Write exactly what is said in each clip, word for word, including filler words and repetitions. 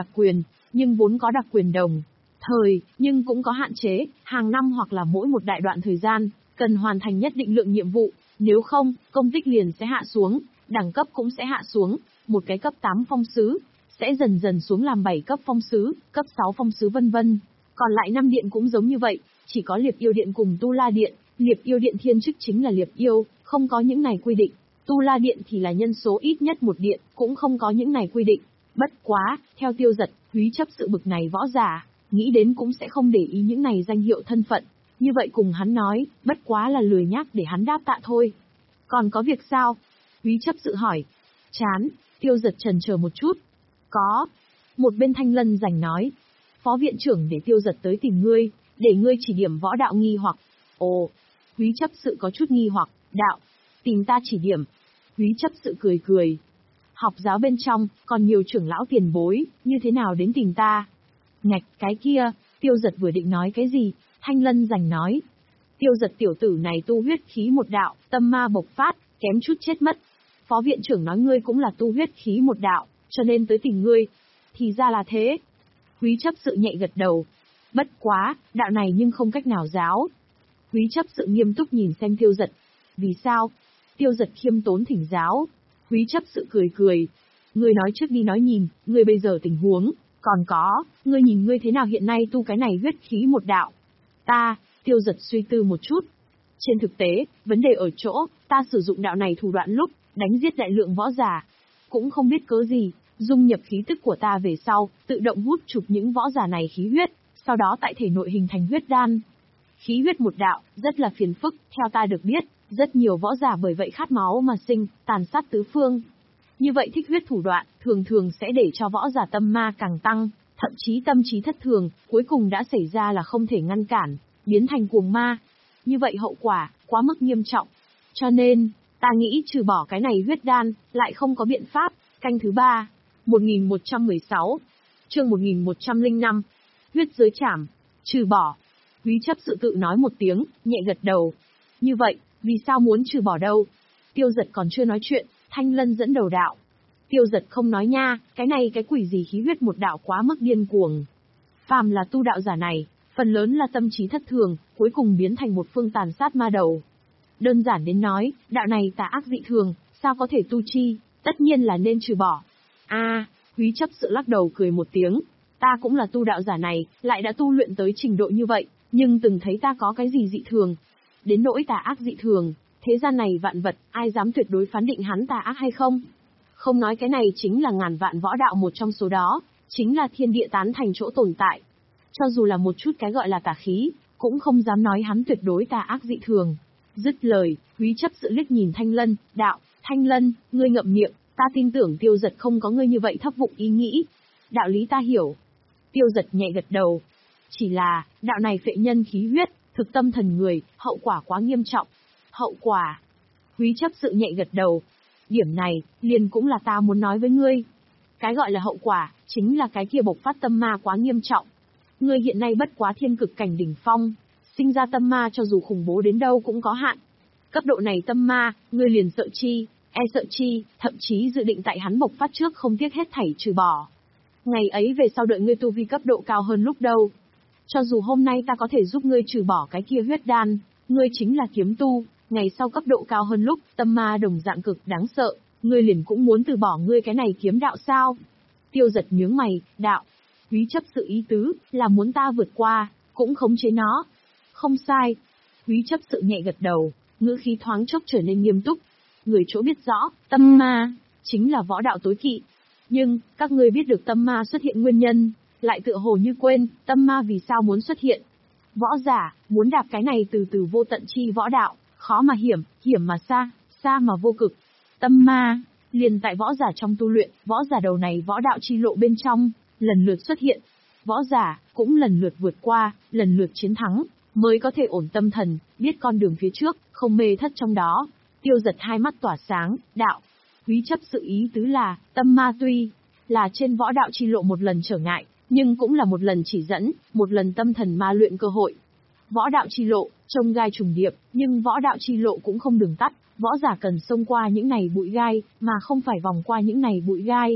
đặc quyền, nhưng vốn có đặc quyền đồng thời, nhưng cũng có hạn chế, hàng năm hoặc là mỗi một đại đoạn thời gian, cần hoàn thành nhất định lượng nhiệm vụ, nếu không, công tích liền sẽ hạ xuống, đẳng cấp cũng sẽ hạ xuống, một cái cấp tám phong sứ, sẽ dần dần xuống làm bảy cấp phong sứ, cấp sáu phong sứ vân vân. Còn lại năm điện cũng giống như vậy, chỉ có Liệp Yêu Điện cùng Tu La Điện, Liệp Yêu Điện thiên chức chính là Liệp Yêu, không có những này quy định. Tu La Điện thì là nhân số ít nhất một điện, cũng không có những này quy định. Bất quá, theo Tiêu Giật, Húy chấp sự bực này võ giả, nghĩ đến cũng sẽ không để ý những này danh hiệu thân phận. Như vậy cùng hắn nói, bất quá là lười nhác để hắn đáp tạ thôi. Còn có việc sao? Húy chấp sự hỏi. Chán, Tiêu Giật chần chờ một chút. Có. Một bên Thanh Lân rành nói. Phó viện trưởng để Tiêu Giật tới tìm ngươi, để ngươi chỉ điểm võ đạo nghi hoặc. Ồ, Húy chấp sự có chút nghi hoặc, đạo. Tìm ta chỉ điểm. Húy chấp sự cười cười. Học giáo bên trong, còn nhiều trưởng lão tiền bối, như thế nào đến tìm ta? Ngạch, cái kia, Tiêu Giật vừa định nói cái gì, Thanh Lân rành nói. Tiêu Giật tiểu tử này tu huyết khí một đạo, tâm ma bộc phát, kém chút chết mất. Phó viện trưởng nói ngươi cũng là tu huyết khí một đạo, cho nên tới tìm ngươi. Thì ra là thế. Húy chấp sự nhẹ gật đầu. Bất quá, đạo này nhưng không cách nào giáo. Húy chấp sự nghiêm túc nhìn xem Tiêu Giật. Vì sao? Tiêu Giật khiêm tốn thỉnh giáo. Húy chấp sự cười cười. Ngươi nói trước đi nói nhìn, ngươi bây giờ tình huống. Còn có, ngươi nhìn ngươi thế nào hiện nay tu cái này huyết khí một đạo. Ta, Tiêu Giật suy tư một chút. Trên thực tế, vấn đề ở chỗ, ta sử dụng đạo này thủ đoạn lúc, đánh giết đại lượng võ giả. Cũng không biết cớ gì, dung nhập khí tức của ta về sau, tự động hút chụp những võ giả này khí huyết, sau đó tại thể nội hình thành huyết đan. Khí huyết một đạo, rất là phiền phức, theo ta được biết, rất nhiều võ giả bởi vậy khát máu mà sinh, tàn sát tứ phương. Như vậy thích huyết thủ đoạn, thường thường sẽ để cho võ giả tâm ma càng tăng, thậm chí tâm trí thất thường, cuối cùng đã xảy ra là không thể ngăn cản, biến thành cuồng ma. Như vậy hậu quả, quá mức nghiêm trọng. Cho nên, ta nghĩ trừ bỏ cái này huyết đan, lại không có biện pháp. Canh thứ ba, một nghìn một trăm mười sáu, chương một nghìn một trăm lẻ năm, huyết giới trảm, trừ bỏ. Húy chấp sự tự nói một tiếng, nhẹ gật đầu. Như vậy, vì sao muốn trừ bỏ đâu? Tiêu Giật còn chưa nói chuyện, Thanh Lân dẫn đầu đạo. Tiêu Giật không nói nha, cái này cái quỷ gì khí huyết một đạo quá mức điên cuồng. Phàm là tu đạo giả này, phần lớn là tâm trí thất thường, cuối cùng biến thành một phương tàn sát ma đầu. Đơn giản đến nói, đạo này tà ác dị thường, sao có thể tu chi, tất nhiên là nên trừ bỏ. A, à, Húy chấp sự lắc đầu cười một tiếng, ta cũng là tu đạo giả này, lại đã tu luyện tới trình độ như vậy, nhưng từng thấy ta có cái gì dị thường. Đến nỗi tà ác dị thường, thế gian này vạn vật, ai dám tuyệt đối phán định hắn tà ác hay không? Không nói cái này chính là ngàn vạn võ đạo một trong số đó, chính là thiên địa tán thành chỗ tồn tại. Cho dù là một chút cái gọi là tà khí, cũng không dám nói hắn tuyệt đối tà ác dị thường. Dứt lời, Húy chấp sự liếc nhìn Thanh Lân, đạo, Thanh Lân, ngươi ngậm miệng, ta tin tưởng Tiêu Giật không có ngươi như vậy thấp vụng ý nghĩ. Đạo lý ta hiểu. Tiêu Giật nhẹ gật đầu. Chỉ là, đạo này phệ nhân khí huyết, thực tâm thần người, hậu quả quá nghiêm trọng. Hậu quả. Húy chấp sự nhẹ gật đầu. Điểm này, liền cũng là ta muốn nói với ngươi. Cái gọi là hậu quả, chính là cái kia bộc phát tâm ma quá nghiêm trọng. Ngươi hiện nay bất quá thiên cực cảnh đỉnh phong, sinh ra tâm ma cho dù khủng bố đến đâu cũng có hạn. Cấp độ này tâm ma, ngươi liền sợ chi, e sợ chi, thậm chí dự định tại hắn bộc phát trước không tiếc hết thảy trừ bỏ. Ngày ấy về sau đợi ngươi tu vi cấp độ cao hơn lúc đâu. Cho dù hôm nay ta có thể giúp ngươi trừ bỏ cái kia huyết đan, ngươi chính là kiếm tu, ngày sau cấp độ cao hơn lúc, tâm ma đồng dạng cực đáng sợ, ngươi liền cũng muốn từ bỏ ngươi cái này kiếm đạo sao? Tiêu Giật nhướng mày, đạo. Húy chấp sự ý tứ, là muốn ta vượt qua, cũng khống chế nó. Không sai. Húy chấp sự nhẹ gật đầu, ngữ khí thoáng chốc trở nên nghiêm túc. Người chỗ biết rõ, tâm ma, chính là võ đạo tối kỵ. Nhưng, các ngươi biết được tâm ma xuất hiện nguyên nhân, lại tựa hồ như quên, tâm ma vì sao muốn xuất hiện. Võ giả, muốn đạp cái này từ từ vô tận chi võ đạo, khó mà hiểm, hiểm mà xa, xa mà vô cực. Tâm ma, liền tại võ giả trong tu luyện, võ giả đầu này võ đạo chi lộ bên trong, lần lượt xuất hiện. Võ giả, cũng lần lượt vượt qua, lần lượt chiến thắng, mới có thể ổn tâm thần, biết con đường phía trước, không mê thất trong đó. Tiêu Giật hai mắt tỏa sáng, đạo. Húy chấp sự ý tứ là, tâm ma tuy là trên võ đạo chi lộ một lần trở ngại, nhưng cũng là một lần chỉ dẫn, một lần tâm thần ma luyện cơ hội. Võ đạo chi lộ, trông gai trùng điệp, nhưng võ đạo chi lộ cũng không đường tắt, võ giả cần xông qua những này bụi gai, mà không phải vòng qua những này bụi gai.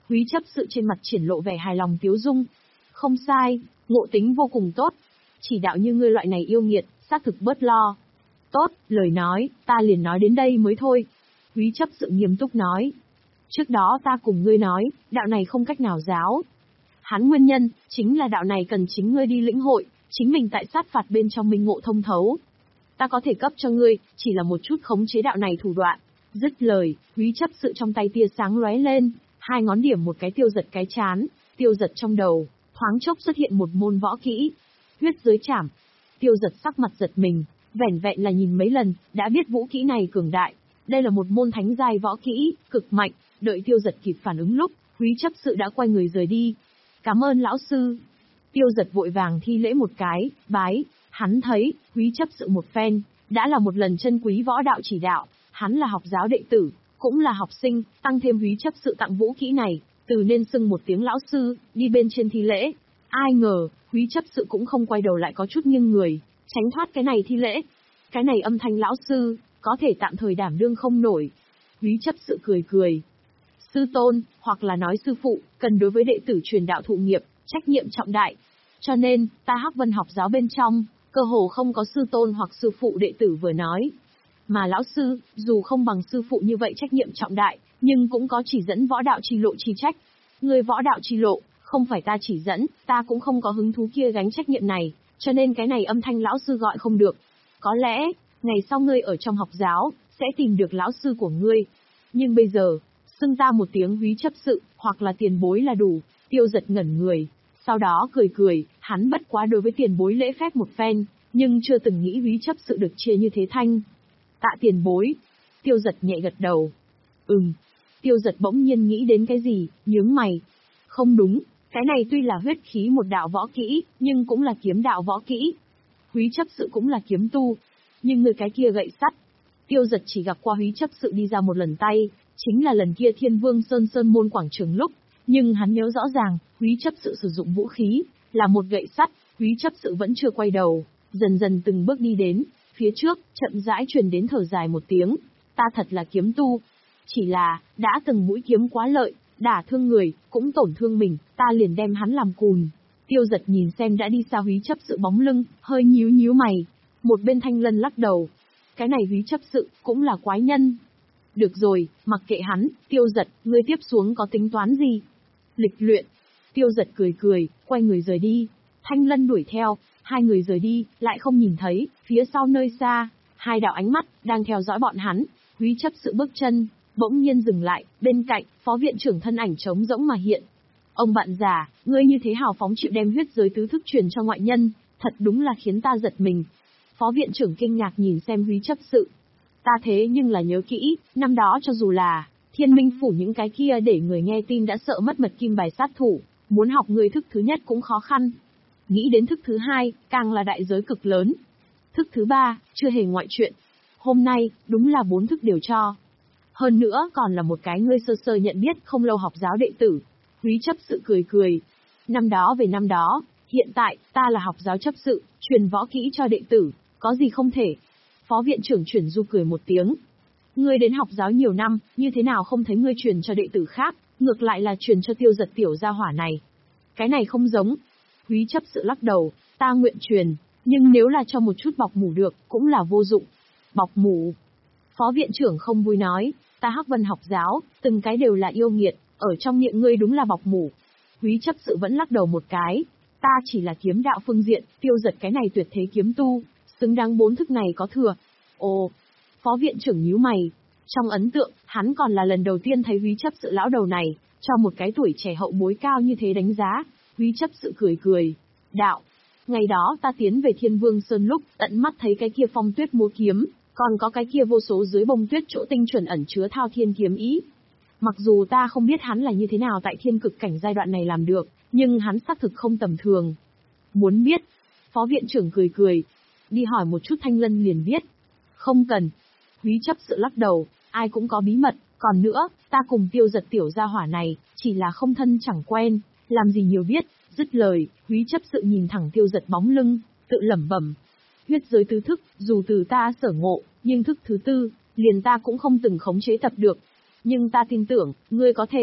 Húy chấp sự trên mặt triển lộ vẻ hài lòng tiếu dung. Không sai, ngộ tính vô cùng tốt. Chỉ đạo như ngươi loại này yêu nghiệt, xác thực bớt lo. Tốt, lời nói, ta liền nói đến đây mới thôi. Húy chấp sự nghiêm túc nói. Trước đó ta cùng ngươi nói, đạo này không cách nào giáo. Hắn nguyên nhân, chính là đạo này cần chính ngươi đi lĩnh hội, chính mình tại sát phạt bên trong minh ngộ thông thấu. Ta có thể cấp cho ngươi, chỉ là một chút khống chế đạo này thủ đoạn. Dứt lời, Húy chấp sự trong tay tia sáng lóe lên, hai ngón điểm một cái tiêu giật cái chán, tiêu giật trong đầu, thoáng chốc xuất hiện một môn võ kỹ. Huyết giới trảm. Tiêu giật sắc mặt giật mình, vẻn vẹn là nhìn mấy lần, đã biết vũ kỹ này cường đại. Đây là một môn thánh giai võ kỹ, cực mạnh, đợi tiêu giật kịp phản ứng lúc, Húy chấp sự đã quay người rời đi. Cảm ơn lão sư. Tiêu giật vội vàng thi lễ một cái, bái, hắn thấy, Húy chấp sự một phen, đã là một lần chân quý võ đạo chỉ đạo, hắn là học giáo đệ tử, cũng là học sinh, tăng thêm Húy chấp sự tặng vũ kỹ này, từ nên xưng một tiếng lão sư, đi bên trên thi lễ. Ai ngờ, Húy chấp sự cũng không quay đầu lại có chút nghiêng người, tránh thoát cái này thi lễ. Cái này âm thanh lão sư, có thể tạm thời đảm đương không nổi. Húy chấp sự cười cười. Sư tôn, hoặc là nói sư phụ, cần đối với đệ tử truyền đạo thụ nghiệp, trách nhiệm trọng đại. Cho nên, ta Hắc Vân học giáo bên trong, cơ hồ không có sư tôn hoặc sư phụ đệ tử vừa nói. Mà lão sư, dù không bằng sư phụ như vậy trách nhiệm trọng đại, nhưng cũng có chỉ dẫn võ đạo chi lộ chi trách. Người võ đạo chi lộ, không phải ta chỉ dẫn, ta cũng không có hứng thú kia gánh trách nhiệm này, cho nên cái này âm thanh lão sư gọi không được. Có lẽ, ngày sau ngươi ở trong học giáo, sẽ tìm được lão sư của ngươi. Nhưng bây giờ, xưng ta một tiếng Húy chấp sự, hoặc là tiền bối là đủ. Tiêu giật ngẩn người, sau đó cười cười, hắn bất quá đối với tiền bối lễ phép một phen, nhưng chưa từng nghĩ Húy chấp sự được chia như thế thanh. Tạ tiền bối. Tiêu giật nhẹ gật đầu. Ừm. Tiêu giật bỗng nhiên nghĩ đến cái gì, nhướng mày. Không đúng, cái này tuy là huyết khí một đạo võ kỹ, nhưng cũng là kiếm đạo võ kỹ. Húy chấp sự cũng là kiếm tu, nhưng người cái kia gậy sắt. Tiêu giật chỉ gặp qua Húy chấp sự đi ra một lần tay, chính là lần kia Thiên Vương Sơn Sơn môn quảng trường lúc, nhưng hắn nhớ rõ ràng, Húy chấp sự sử dụng vũ khí, là một gậy sắt. Húy chấp sự vẫn chưa quay đầu, dần dần từng bước đi đến, phía trước, chậm rãi truyền đến thở dài một tiếng, ta thật là kiếm tu. Chỉ là, đã từng mũi kiếm quá lợi, đả thương người, cũng tổn thương mình, ta liền đem hắn làm cùn. Tiêu giật nhìn xem đã đi xa Húy chấp sự bóng lưng, hơi nhíu nhíu mày. Một bên Thanh Lân lắc đầu. Cái này Húy chấp sự, cũng là quái nhân. Được rồi, mặc kệ hắn, tiêu giật, ngươi tiếp xuống có tính toán gì? Lịch luyện. Tiêu giật cười cười, quay người rời đi. Thanh Lân đuổi theo, hai người rời đi, lại không nhìn thấy, phía sau nơi xa, hai đạo ánh mắt, đang theo dõi bọn hắn. Húy chấp sự bước chân, bỗng nhiên dừng lại, bên cạnh, phó viện trưởng thân ảnh trống rỗng mà hiện. Ông bạn già, ngươi như thế hào phóng chịu đem huyết giới tứ thức truyền cho ngoại nhân, thật đúng là khiến ta giật mình. Phó viện trưởng kinh ngạc nhìn xem Húy chấp sự. Ta thế nhưng là nhớ kỹ, năm đó cho dù là Thiên Minh phủ những cái kia để người nghe tin đã sợ mất mật kim bài sát thủ, muốn học người thức thứ nhất cũng khó khăn. Nghĩ đến thức thứ hai, càng là đại giới cực lớn. Thức thứ ba, chưa hề ngoại chuyện. Hôm nay, đúng là bốn thức đều cho. Hơn nữa còn là một cái ngươi sơ sơ nhận biết không lâu học giáo đệ tử. Húy chấp sự cười cười. Năm đó về năm đó, hiện tại, ta là học giáo chấp sự, truyền võ kỹ cho đệ tử, có gì không thể. Phó viện trưởng chuyển du cười một tiếng. Ngươi đến học giáo nhiều năm, như thế nào không thấy ngươi truyền cho đệ tử khác, ngược lại là truyền cho tiêu giật tiểu gia hỏa này. Cái này không giống. Húy chấp sự lắc đầu, ta nguyện truyền, nhưng nếu là cho một chút bọc mủ được, cũng là vô dụng. Bọc mủ. Phó viện trưởng không vui nói, ta Hắc Vân học giáo, từng cái đều là yêu nghiệt, ở trong miệng ngươi đúng là bọc mủ. Húy chấp sự vẫn lắc đầu một cái, ta chỉ là kiếm đạo phương diện, tiêu giật cái này tuyệt thế kiếm tu, xứng đáng bốn thức này có thừa. Ồ, phó viện trưởng nhíu mày, trong ấn tượng, hắn còn là lần đầu tiên thấy Húy chấp sự lão đầu này, cho một cái tuổi trẻ hậu bối cao như thế đánh giá. Húy chấp sự cười cười, đạo, ngày đó ta tiến về Thiên Vương Sơn lúc, tận mắt thấy cái kia phong tuyết múa kiếm, còn có cái kia vô số dưới bông tuyết chỗ tinh chuẩn ẩn chứa thao thiên kiếm ý. Mặc dù ta không biết hắn là như thế nào tại thiên cực cảnh giai đoạn này làm được, nhưng hắn xác thực không tầm thường. Muốn biết? Phó viện trưởng cười cười, đi hỏi một chút Thanh Lân liền biết. Không cần. Húy chấp sự lắc đầu, ai cũng có bí mật, còn nữa, ta cùng tiêu giật tiểu gia hỏa này, chỉ là không thân chẳng quen, làm gì nhiều biết. Dứt lời, Húy chấp sự nhìn thẳng tiêu giật bóng lưng, tự lẩm bẩm. Huyết giới tứ thức, dù từ ta sở ngộ, nhưng thức thứ tư, liền ta cũng không từng khống chế tập được. Nhưng ta tin tưởng, ngươi có thể.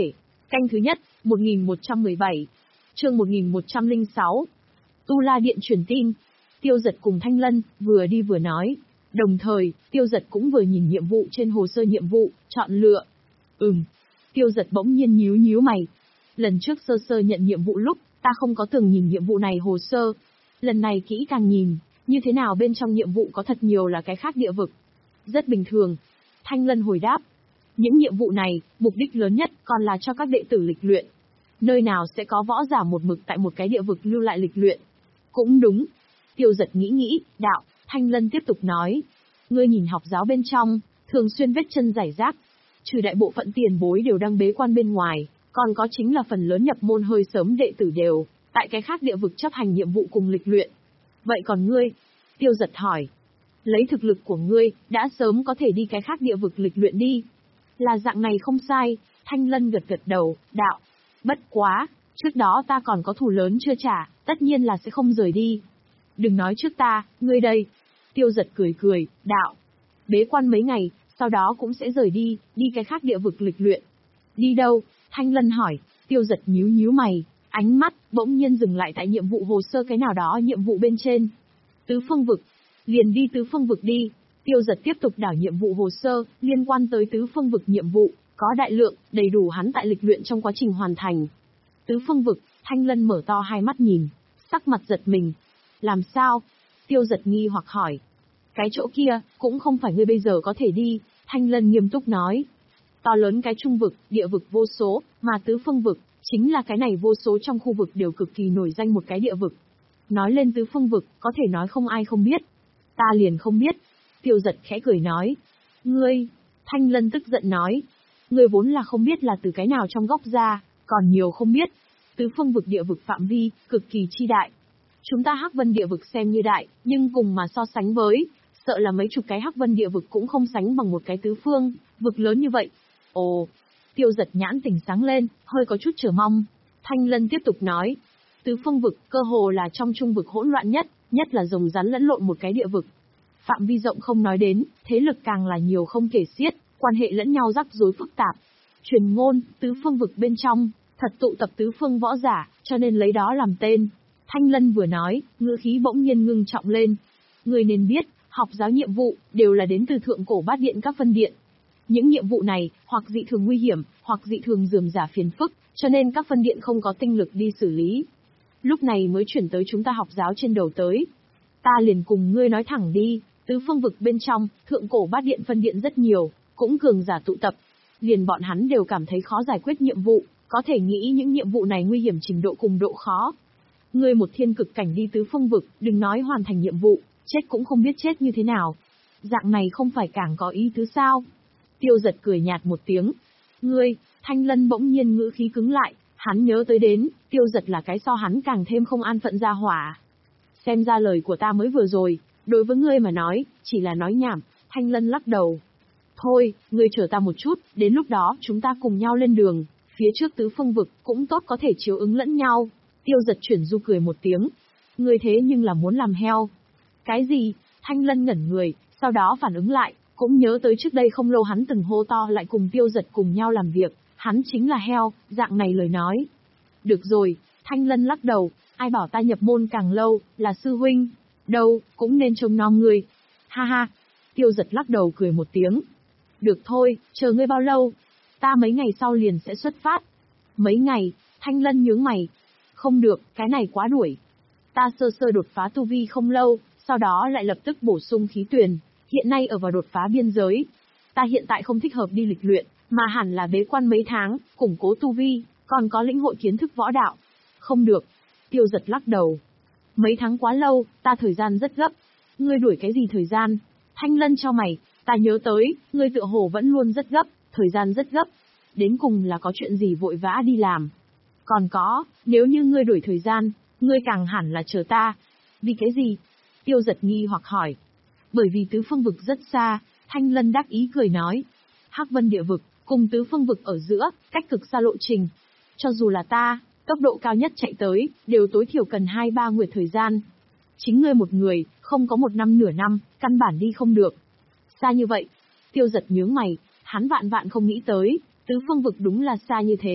Canh thứ nhất, một nghìn một trăm mười bảy. Chương một nghìn một trăm lẻ sáu. Tu La Điện truyền tin. Tiêu Dật cùng Thanh Lân vừa đi vừa nói. Đồng thời, Tiêu Dật cũng vừa nhìn nhiệm vụ trên hồ sơ nhiệm vụ, chọn lựa. Ừm. Tiêu Dật bỗng nhiên nhíu nhíu mày. Lần trước sơ sơ nhận nhiệm vụ lúc, ta không có từng nhìn nhiệm vụ này hồ sơ. Lần này kỹ càng nhìn, như thế nào bên trong nhiệm vụ có thật nhiều là cái khác địa vực. Rất bình thường. Thanh Lân hồi đáp. Những nhiệm vụ này, mục đích lớn nhất còn là cho các đệ tử lịch luyện. Nơi nào sẽ có võ giả một mực tại một cái địa vực lưu lại lịch luyện. Cũng đúng. Tiêu Dật nghĩ nghĩ, đạo, Thanh Lân tiếp tục nói. Ngươi nhìn học giáo bên trong, thường xuyên vết chân rải rác. Trừ đại bộ phận tiền bối đều đang bế quan bên ngoài, còn có chính là phần lớn nhập môn hơi sớm đệ tử đều, tại cái khác địa vực chấp hành nhiệm vụ cùng lịch luyện. Vậy còn ngươi? Tiêu Dật hỏi. Lấy thực lực của ngươi, đã sớm có thể đi cái khác địa vực lịch luyện đi. Là dạng này không sai, Thanh Lân gật gật đầu, đạo. Bất quá, trước đó ta còn có thù lớn chưa trả, tất nhiên là sẽ không rời đi. Đừng nói trước ta, ngươi đây. Tiêu Dật cười cười, đạo. Bế quan mấy ngày, sau đó cũng sẽ rời đi, đi cái khác địa vực lịch luyện. Đi đâu? Thanh Lân hỏi. Tiêu Dật nhíu nhíu mày, ánh mắt bỗng nhiên dừng lại tại nhiệm vụ hồ sơ cái nào đó nhiệm vụ bên trên. Tứ phương vực. Liền đi tứ phương vực đi. Tiêu Dật tiếp tục đảo nhiệm vụ hồ sơ, liên quan tới tứ phương vực nhiệm vụ, có đại lượng, đầy đủ hắn tại lịch luyện trong quá trình hoàn thành. Tứ phương vực, Thanh Lân mở to hai mắt nhìn, sắc mặt giật mình. Làm sao? Tiêu Dật nghi hoặc hỏi. Cái chỗ kia, cũng không phải ngươi bây giờ có thể đi, Thanh Lân nghiêm túc nói. To lớn cái trung vực, địa vực vô số, mà tứ phương vực, chính là cái này vô số trong khu vực đều cực kỳ nổi danh một cái địa vực. Nói lên tứ phương vực, có thể nói không ai không biết. Ta liền không biết. Tiêu Dật khẽ cười nói. Ngươi, Thanh Lân tức giận nói. Ngươi vốn là không biết là từ cái nào trong góc ra, còn nhiều không biết. Tứ phương vực địa vực phạm vi, cực kỳ chi đại. Chúng ta Hắc Vân địa vực xem như đại, nhưng cùng mà so sánh với, sợ là mấy chục cái Hắc Vân địa vực cũng không sánh bằng một cái tứ phương, vực lớn như vậy. Ồ, Tiêu Dật nhãn tỉnh sáng lên, hơi có chút chờ mong. Thanh Lân tiếp tục nói. Tứ phương vực, cơ hồ là trong trung vực hỗn loạn nhất, nhất là rồng rắn lẫn lộn một cái địa vực. Phạm vi rộng không nói đến, thế lực càng là nhiều không kể xiết, quan hệ lẫn nhau rắc rối phức tạp. Truyền ngôn, tứ phương vực bên trong, thật tụ tập tứ phương võ giả, cho nên lấy đó làm tên. Thanh Lân vừa nói, ngữ khí bỗng nhiên ngưng trọng lên. Người nên biết, học giáo nhiệm vụ, đều là đến từ thượng cổ bát điện các phân điện. Những nhiệm vụ này, hoặc dị thường nguy hiểm, hoặc dị thường rườm rà phiền phức, cho nên các phân điện không có tinh lực đi xử lý. Lúc này mới chuyển tới chúng ta học giáo trên đầu tới. Ta liền cùng ngươi nói thẳng đi, tứ phương vực bên trong, thượng cổ bát điện phân điện rất nhiều, cũng cường giả tụ tập. Liền bọn hắn đều cảm thấy khó giải quyết nhiệm vụ, có thể nghĩ những nhiệm vụ này nguy hiểm trình độ cùng độ khó. Ngươi một thiên cực cảnh đi tứ phương vực, đừng nói hoàn thành nhiệm vụ, chết cũng không biết chết như thế nào. Dạng này không phải càng có ý tứ sao? Tiêu Dật cười nhạt một tiếng. Ngươi, Thanh Lân bỗng nhiên ngữ khí cứng lại, hắn nhớ tới đến, Tiêu Dật là cái so hắn càng thêm không an phận ra hỏa. Xem ra lời của ta mới vừa rồi, đối với ngươi mà nói, chỉ là nói nhảm. Thanh Lân lắc đầu. Thôi, ngươi chờ ta một chút, đến lúc đó chúng ta cùng nhau lên đường, phía trước tứ phương vực cũng tốt có thể chiếu ứng lẫn nhau. Tiêu Dật chuyển du cười một tiếng. Ngươi thế nhưng là muốn làm heo. Cái gì? Thanh Lân ngẩn người, sau đó phản ứng lại, cũng nhớ tới trước đây không lâu hắn từng hô to lại cùng Tiêu Dật cùng nhau làm việc, hắn chính là heo, dạng này lời nói. Được rồi, Thanh Lân lắc đầu, ai bảo ta nhập môn càng lâu, là sư huynh. Đâu, cũng nên trông nom ngươi. Ha ha, Tiêu Dật lắc đầu cười một tiếng. Được thôi, chờ ngươi bao lâu? Ta mấy ngày sau liền sẽ xuất phát. Mấy ngày? Thanh Lân nhướng mày. Không được, cái này quá đuổi. Ta sơ sơ đột phá tu vi không lâu, sau đó lại lập tức bổ sung khí tuyền, hiện nay ở vào đột phá biên giới. Ta hiện tại không thích hợp đi lịch luyện, mà hẳn là bế quan mấy tháng, củng cố tu vi, còn có lĩnh hội kiến thức võ đạo. Không được. Tiêu Dật lắc đầu. Mấy tháng quá lâu, ta thời gian rất gấp. Ngươi đuổi cái gì thời gian? Thanh Lân cho mày, ta nhớ tới, ngươi tựa hồ vẫn luôn rất gấp, thời gian rất gấp. Đến cùng là có chuyện gì vội vã đi làm? Còn có, nếu như ngươi đuổi thời gian, ngươi càng hẳn là chờ ta. Vì cái gì? Tiêu Dật nghi hoặc hỏi. Bởi vì tứ phương vực rất xa, Thanh Lân đắc ý cười nói. Hắc Vân địa vực, cùng tứ phương vực ở giữa, cách cực xa lộ trình. Cho dù là ta, tốc độ cao nhất chạy tới, đều tối thiểu cần hai ba nguyệt thời gian. Chính ngươi một người, không có một năm nửa năm, căn bản đi không được. Xa như vậy. Tiêu Dật nhướng mày, hắn vạn vạn không nghĩ tới, tứ phương vực đúng là xa như thế.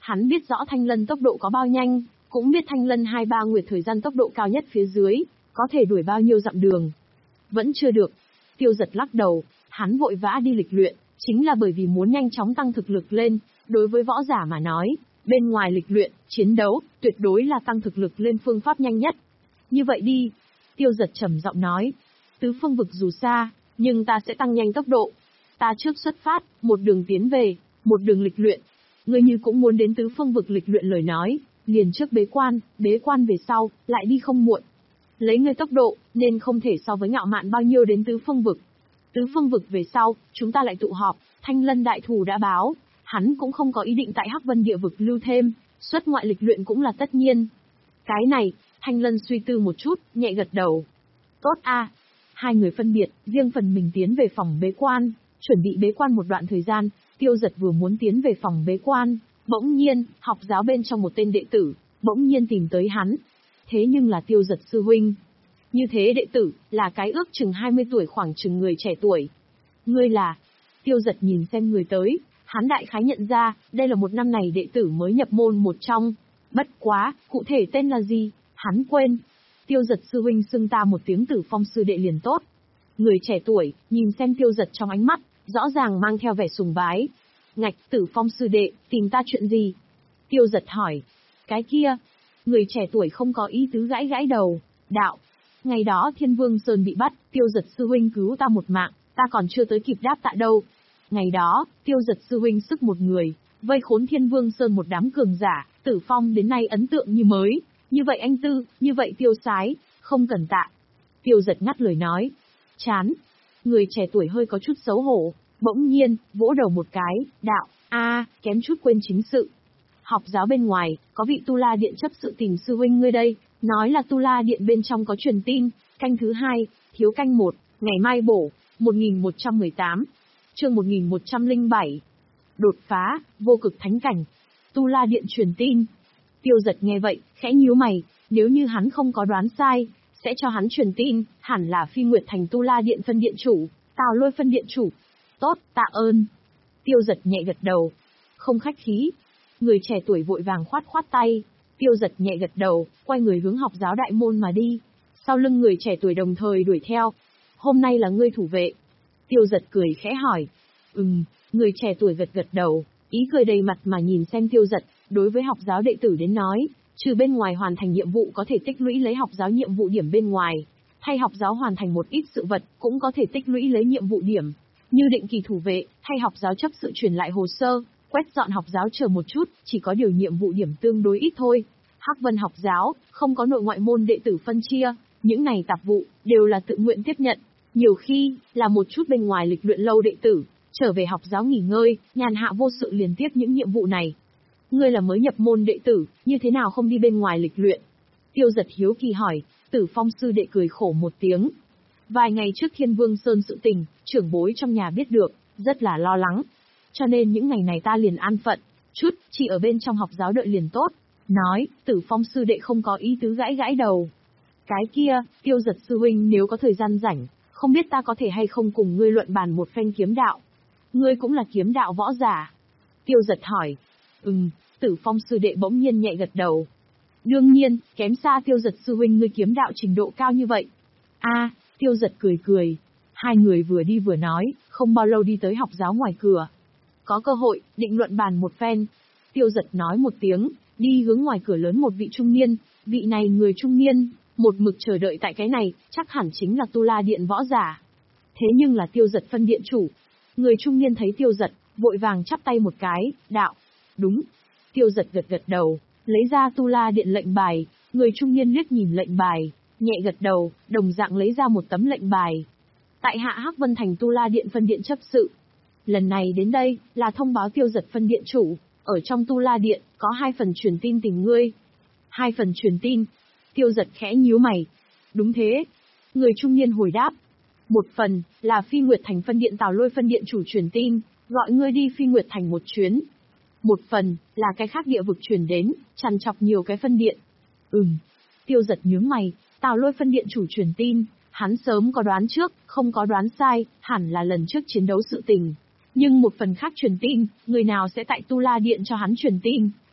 Hắn biết rõ Thanh Lân tốc độ có bao nhanh, cũng biết Thanh Lân hai ba nguyệt thời gian tốc độ cao nhất phía dưới, có thể đuổi bao nhiêu dặm đường. Vẫn chưa được. Tiêu Giật lắc đầu, hắn vội vã đi lịch luyện, chính là bởi vì muốn nhanh chóng tăng thực lực lên, đối với võ giả mà nói, bên ngoài lịch luyện, chiến đấu, tuyệt đối là tăng thực lực lên phương pháp nhanh nhất. Như vậy đi. Tiêu Giật trầm giọng nói, tứ phương vực dù xa, nhưng ta sẽ tăng nhanh tốc độ. Ta trước xuất phát, một đường tiến về, một đường lịch luyện. Ngươi như cũng muốn đến tứ phương vực lịch luyện lời nói, liền trước bế quan, bế quan về sau, lại đi không muộn. Lấy ngươi tốc độ, nên không thể so với Ngạo Mạn bao nhiêu đến tứ phương vực. Tứ phương vực về sau, chúng ta lại tụ họp, Thanh Lân đại thù đã báo, hắn cũng không có ý định tại Hắc Vân địa vực lưu thêm, xuất ngoại lịch luyện cũng là tất nhiên. Cái này, Thanh Lân suy tư một chút, nhẹ gật đầu. Tốt a. Hai người phân biệt, riêng phần mình tiến về phòng bế quan, chuẩn bị bế quan một đoạn thời gian. Tiêu Giật vừa muốn tiến về phòng bế quan, bỗng nhiên, học giáo bên trong một tên đệ tử, bỗng nhiên tìm tới hắn. Thế nhưng là Tiêu Giật sư huynh. Như thế đệ tử, là cái ước chừng hai mươi tuổi khoảng chừng người trẻ tuổi. Ngươi là... Tiêu Giật nhìn xem người tới, hắn đại khái nhận ra, đây là một năm này đệ tử mới nhập môn một trong. Bất quá, cụ thể tên là gì, hắn quên. Tiêu Giật sư huynh xưng ta một tiếng Tử Phong sư đệ liền tốt. Người trẻ tuổi, nhìn xem Tiêu Giật trong ánh mắt, rõ ràng mang theo vẻ sùng bái. Ngạch, Tử Phong sư đệ, tìm ta chuyện gì? Tiêu Giật hỏi. Cái kia, người trẻ tuổi không có ý tứ gãi gãi đầu. Đạo, ngày đó Thiên Vương Sơn bị bắt, Tiêu Giật sư huynh cứu ta một mạng, ta còn chưa tới kịp đáp tạ đâu. Ngày đó, Tiêu Giật sư huynh sức một người, vây khốn Thiên Vương Sơn một đám cường giả, Tử Phong đến nay ấn tượng như mới. Như vậy anh tư, như vậy tiêu sái, không cần tạ. Tiêu Giật ngắt lời nói. Chán. Người trẻ tuổi hơi có chút xấu hổ, bỗng nhiên, vỗ đầu một cái, đạo, a, kém chút quên chính sự. Học giáo bên ngoài, có vị Tu La Điện chấp sự tìm sư huynh ngươi đây, nói là Tu La Điện bên trong có truyền tin, canh thứ hai, thiếu canh một, ngày mai bổ, một nghìn một trăm mười tám, chương một nghìn một trăm lẻ bảy. Đột phá, vô cực thánh cảnh. Tu La Điện truyền tin. Tiêu Giật nghe vậy, khẽ nhíu mày, nếu như hắn không có đoán sai, sẽ cho hắn truyền tin, hẳn là Phi Nguyệt Thành Tu La Điện phân điện chủ, Tào Lôi phân điện chủ. Tốt, tạ ơn. Tiêu Giật nhẹ gật đầu. Không khách khí. Người trẻ tuổi vội vàng khoát khoát tay. Tiêu Giật nhẹ gật đầu, quay người hướng học giáo đại môn mà đi. Sau lưng người trẻ tuổi đồng thời đuổi theo. Hôm nay là ngươi thủ vệ. Tiêu Giật cười khẽ hỏi. Ừm, người trẻ tuổi gật gật đầu, ý cười đầy mặt mà nhìn xem Tiêu Giật. Đối với học giáo đệ tử đến nói, trừ bên ngoài hoàn thành nhiệm vụ có thể tích lũy lấy học giáo nhiệm vụ điểm bên ngoài, thay học giáo hoàn thành một ít sự vật cũng có thể tích lũy lấy nhiệm vụ điểm, như định kỳ thủ vệ, thay học giáo chấp sự truyền lại hồ sơ, quét dọn học giáo chờ một chút, chỉ có điều nhiệm vụ điểm tương đối ít thôi. Hắc Vân học giáo, không có nội ngoại môn đệ tử phân chia, những này tạp vụ, đều là tự nguyện tiếp nhận, nhiều khi, là một chút bên ngoài lịch luyện lâu đệ tử, trở về học giáo nghỉ ngơi, nhàn hạ vô sự liền tiếp những nhiệm vụ này. Ngươi là mới nhập môn đệ tử, như thế nào không đi bên ngoài lịch luyện? Tiêu Giật hiếu kỳ hỏi. Tử Phong sư đệ cười khổ một tiếng. Vài ngày trước Thiên Vương Sơn sự tình, trưởng bối trong nhà biết được, rất là lo lắng. Cho nên những ngày này ta liền an phận, chút, chỉ ở bên trong học giáo đợi liền tốt. Nói, Tử Phong sư đệ không có ý tứ gãi gãi đầu. Cái kia, Tiêu Giật sư huynh nếu có thời gian rảnh, không biết ta có thể hay không cùng ngươi luận bàn một phen kiếm đạo. Ngươi cũng là kiếm đạo võ giả. Tiêu Giật hỏi. Ừm, Tử Phong sư đệ bỗng nhiên nhẹ gật đầu. Đương nhiên, kém xa Tiêu Giật sư huynh ngươi kiếm đạo trình độ cao như vậy. A, Tiêu Giật cười cười. Hai người vừa đi vừa nói, không bao lâu đi tới học giáo ngoài cửa. Có cơ hội, định luận bàn một phen. Tiêu Giật nói một tiếng, đi hướng ngoài cửa lớn một vị trung niên, vị này người trung niên, một mực chờ đợi tại cái này, chắc hẳn chính là Tu La Điện võ giả. Thế nhưng là Tiêu Giật phân điện chủ. Người trung niên thấy Tiêu Giật, vội vàng chắp tay một cái, đạo. Đúng. Tiêu Giật gật gật đầu, lấy ra Tu La Điện lệnh bài, người trung niên liếc nhìn lệnh bài, nhẹ gật đầu, đồng dạng lấy ra một tấm lệnh bài. Tại hạ Hắc Vân Thành Tu La Điện phân điện chấp sự. Lần này đến đây, là thông báo Tiêu Giật phân điện chủ, ở trong Tu La Điện, có hai phần truyền tin tìm ngươi. Hai phần truyền tin. Tiêu Giật khẽ nhíu mày. Đúng thế. Người trung niên hồi đáp. Một phần, là Phi Nguyệt Thành phân điện Tào Lôi phân điện chủ truyền tin, gọi ngươi đi Phi Nguyệt Thành một chuyến. Một phần, là cái khác địa vực truyền đến, trằn trọc nhiều cái phân điện. Ừm. Tiêu Giật nhướng mày, Tào Lôi phân điện chủ truyền tin, hắn sớm có đoán trước, không có đoán sai, hẳn là lần trước chiến đấu sự tình. Nhưng một phần khác truyền tin, người nào sẽ tại Tu La Điện cho hắn truyền tin,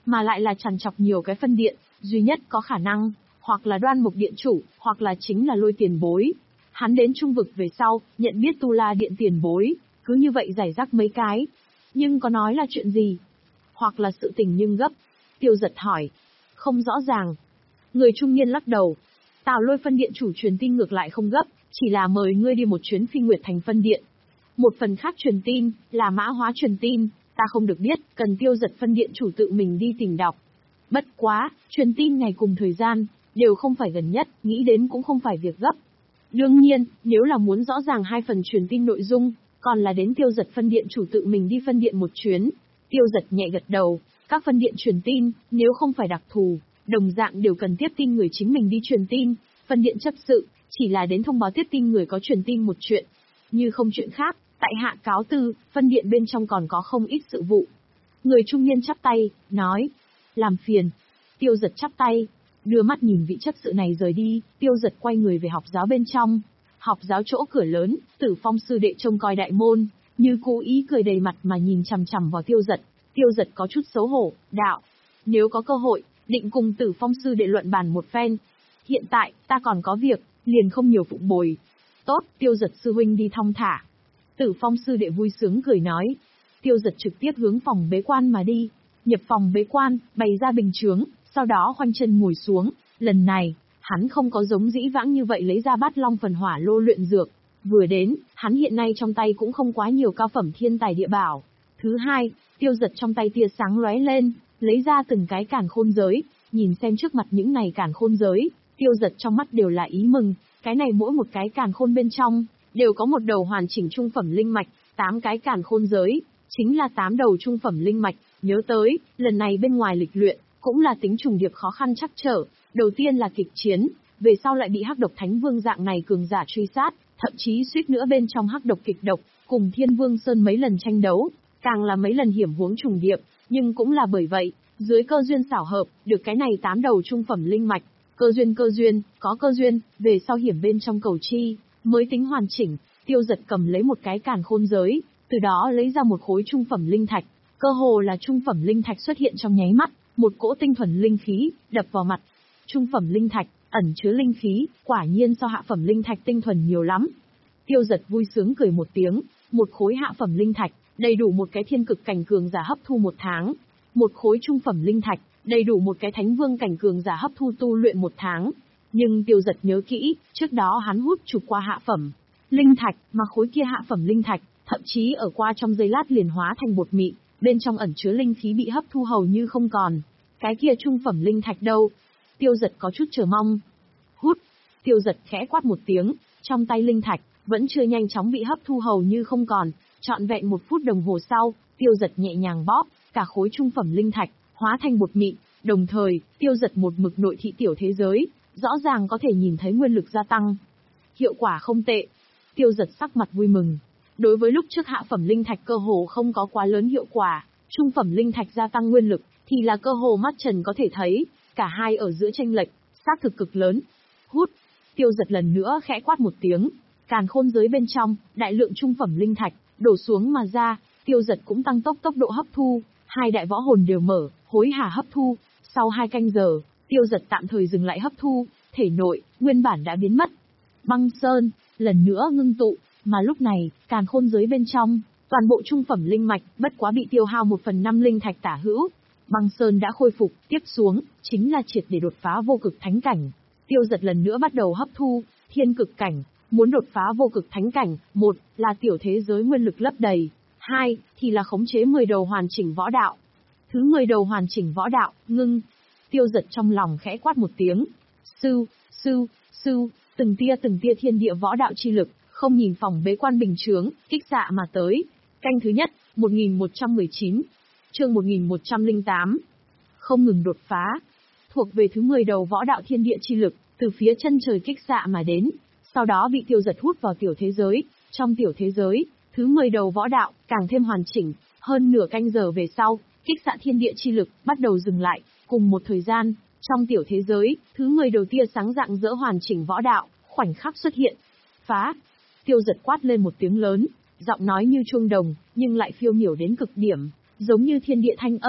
mà lại là trằn trọc nhiều cái phân điện, duy nhất có khả năng, hoặc là Đoan Mục Điện chủ, hoặc là chính là Lôi Tiền Bối. Hắn đến Trung vực về sau, nhận biết Tu La Điện tiền bối, cứ như vậy rải rác mấy cái. Nhưng có nói là chuyện gì? Hoặc là sự tình nhưng gấp? Tiêu Giật hỏi. Không rõ ràng. Người trung niên lắc đầu. Tào Lôi phân điện chủ truyền tin ngược lại không gấp, chỉ là mời ngươi đi một chuyến Phi Nguyệt Thành phân điện. Một phần khác truyền tin, là mã hóa truyền tin, ta không được biết, cần Tiêu Giật phân điện chủ tự mình đi tìm đọc. Bất quá, truyền tin ngày cùng thời gian, đều không phải gần nhất, nghĩ đến cũng không phải việc gấp. Đương nhiên, nếu là muốn rõ ràng hai phần truyền tin nội dung, còn là đến Tiêu Giật phân điện chủ tự mình đi phân điện một chuyến. Tiêu Giật nhẹ gật đầu, các phân điện truyền tin, nếu không phải đặc thù, đồng dạng đều cần tiếp tin người chính mình đi truyền tin, phân điện chấp sự, chỉ là đến thông báo tiếp tin người có truyền tin một chuyện. Như không chuyện khác, tại hạ cáo từ, phân điện bên trong còn có không ít sự vụ. Người trung niên chắp tay, nói, làm phiền. Tiêu Giật chắp tay, đưa mắt nhìn vị chấp sự này rời đi, Tiêu Giật quay người về học giáo bên trong. Học giáo chỗ cửa lớn, Tử Phong sư đệ trông coi đại môn, như cố ý cười đầy mặt mà nhìn chằm chằm vào Tiêu Giật. Tiêu Giật có chút xấu hổ, đạo, nếu có cơ hội, định cùng Tử Phong sư đệ luận bàn một phen. Hiện tại, ta còn có việc, liền không nhiều phụng bồi. Tốt, Tiêu Giật sư huynh đi thong thả. Tử Phong sư đệ vui sướng cười nói. Tiêu Giật trực tiếp hướng phòng bế quan mà đi. Nhập phòng bế quan, bày ra bình chướng, sau đó khoanh chân ngồi xuống. Lần này, hắn không có giống dĩ vãng như vậy lấy ra bát long phần hỏa lô luyện dược. Vừa đến, hắn hiện nay trong tay cũng không quá nhiều cao phẩm thiên tài địa bảo. Thứ hai, Tiêu Giật trong tay tia sáng lóe lên, lấy ra từng cái càn khôn giới, nhìn xem trước mặt những này càn khôn giới, Tiêu Giật trong mắt đều là ý mừng, cái này mỗi một cái càn khôn bên trong, đều có một đầu hoàn chỉnh trung phẩm linh mạch, tám cái càn khôn giới, chính là tám đầu trung phẩm linh mạch, nhớ tới, lần này bên ngoài lịch luyện, cũng là tính trùng điệp khó khăn chắc trở, đầu tiên là kịch chiến, về sau lại bị Hắc Độc Thánh Vương dạng này cường giả truy sát, thậm chí suýt nữa bên trong Hắc Độc kịch độc, cùng Thiên Vương Sơn mấy lần tranh đấu, càng là mấy lần hiểm huống trùng điệp, nhưng cũng là bởi vậy, dưới cơ duyên xảo hợp, được cái này tám đầu trung phẩm linh mạch, cơ duyên cơ duyên, có cơ duyên, về sau hiểm bên trong cầu chi, mới tính hoàn chỉnh. Tiêu Giật cầm lấy một cái càn khôn giới, từ đó lấy ra một khối trung phẩm linh thạch, cơ hồ là trung phẩm linh thạch xuất hiện trong nháy mắt, một cỗ tinh thuần linh khí đập vào mặt. Trung phẩm linh thạch ẩn chứa linh khí, quả nhiên so hạ phẩm linh thạch tinh thuần nhiều lắm. Tiêu Giật vui sướng cười một tiếng, một khối hạ phẩm linh thạch, đầy đủ một cái thiên cực cảnh cường giả hấp thu một tháng. Một khối trung phẩm linh thạch, đầy đủ một cái thánh vương cảnh cường giả hấp thu tu luyện một tháng. Nhưng Tiêu Giật nhớ kỹ, trước đó hắn hút chụp qua hạ phẩm linh thạch, mà khối kia hạ phẩm linh thạch, thậm chí ở qua trong giây lát liền hóa thành bột mịn, bên trong ẩn chứa linh khí bị hấp thu hầu như không còn. Cái kia trung phẩm linh thạch đâu? Tiêu Giật có chút chờ mong. Hút. Tiêu Giật khẽ quát một tiếng, trong tay linh thạch vẫn chưa nhanh chóng bị hấp thu hầu như không còn. Trọn vẹn một phút đồng hồ sau, Tiêu Giật nhẹ nhàng bóp, cả khối trung phẩm linh thạch hóa thành bột mịn. Đồng thời, Tiêu Giật một mực nội thị tiểu thế giới, rõ ràng có thể nhìn thấy nguyên lực gia tăng. Hiệu quả không tệ. Tiêu Giật sắc mặt vui mừng. Đối với lúc trước hạ phẩm linh thạch cơ hồ không có quá lớn hiệu quả, trung phẩm linh thạch gia tăng nguyên lực, thì là cơ hồ mắt trần có thể thấy, cả hai ở giữa chênh lệch, xác thực cực lớn. Hút. Tiêu Giật lần nữa khẽ quát một tiếng, càn khôn giới bên trong, đại lượng trung phẩm linh thạch đổ xuống mà ra, Tiêu Giật cũng tăng tốc tốc độ hấp thu, hai đại võ hồn đều mở, hối hả hấp thu. Sau hai canh giờ, Tiêu Giật tạm thời dừng lại hấp thu, thể nội nguyên bản đã biến mất. Băng sơn lần nữa ngưng tụ, mà lúc này, càn khôn giới bên trong, toàn bộ trung phẩm linh mạch bất quá bị tiêu hao một phần năm linh thạch tả hữu. Băng sơn đã khôi phục, tiếp xuống chính là triệt để đột phá vô cực thánh cảnh. Tiêu Giật lần nữa bắt đầu hấp thu thiên cực cảnh, muốn đột phá vô cực thánh cảnh, một là tiểu thế giới nguyên lực lấp đầy, hai thì là khống chế mười đầu hoàn chỉnh võ đạo. Thứ mười đầu hoàn chỉnh võ đạo, ngưng. Tiêu Giật trong lòng khẽ quát một tiếng. Sư, sư, sư, từng tia từng tia thiên địa võ đạo chi lực, không nhìn phòng bế quan bình chướng, kích xạ mà tới. Canh thứ nhất, một nghìn một trăm mười chín, chương một nghìn một trăm lẻ tám. Không ngừng đột phá. Thuộc về thứ mười đầu võ đạo thiên địa chi lực, từ phía chân trời kích xạ mà đến, sau đó bị Tiêu Giật hút vào tiểu thế giới. Trong tiểu thế giới, thứ mười đầu võ đạo càng thêm hoàn chỉnh, hơn nửa canh giờ về sau, kích xạ thiên địa chi lực bắt đầu dừng lại, cùng một thời gian, trong tiểu thế giới, thứ mười đầu tia sáng dạng dỡ hoàn chỉnh võ đạo, khoảnh khắc xuất hiện. Phá! Tiêu Giật quát lên một tiếng lớn, giọng nói như chuông đồng, nhưng lại phiêu miểu đến cực điểm, giống như thiên địa thanh âm,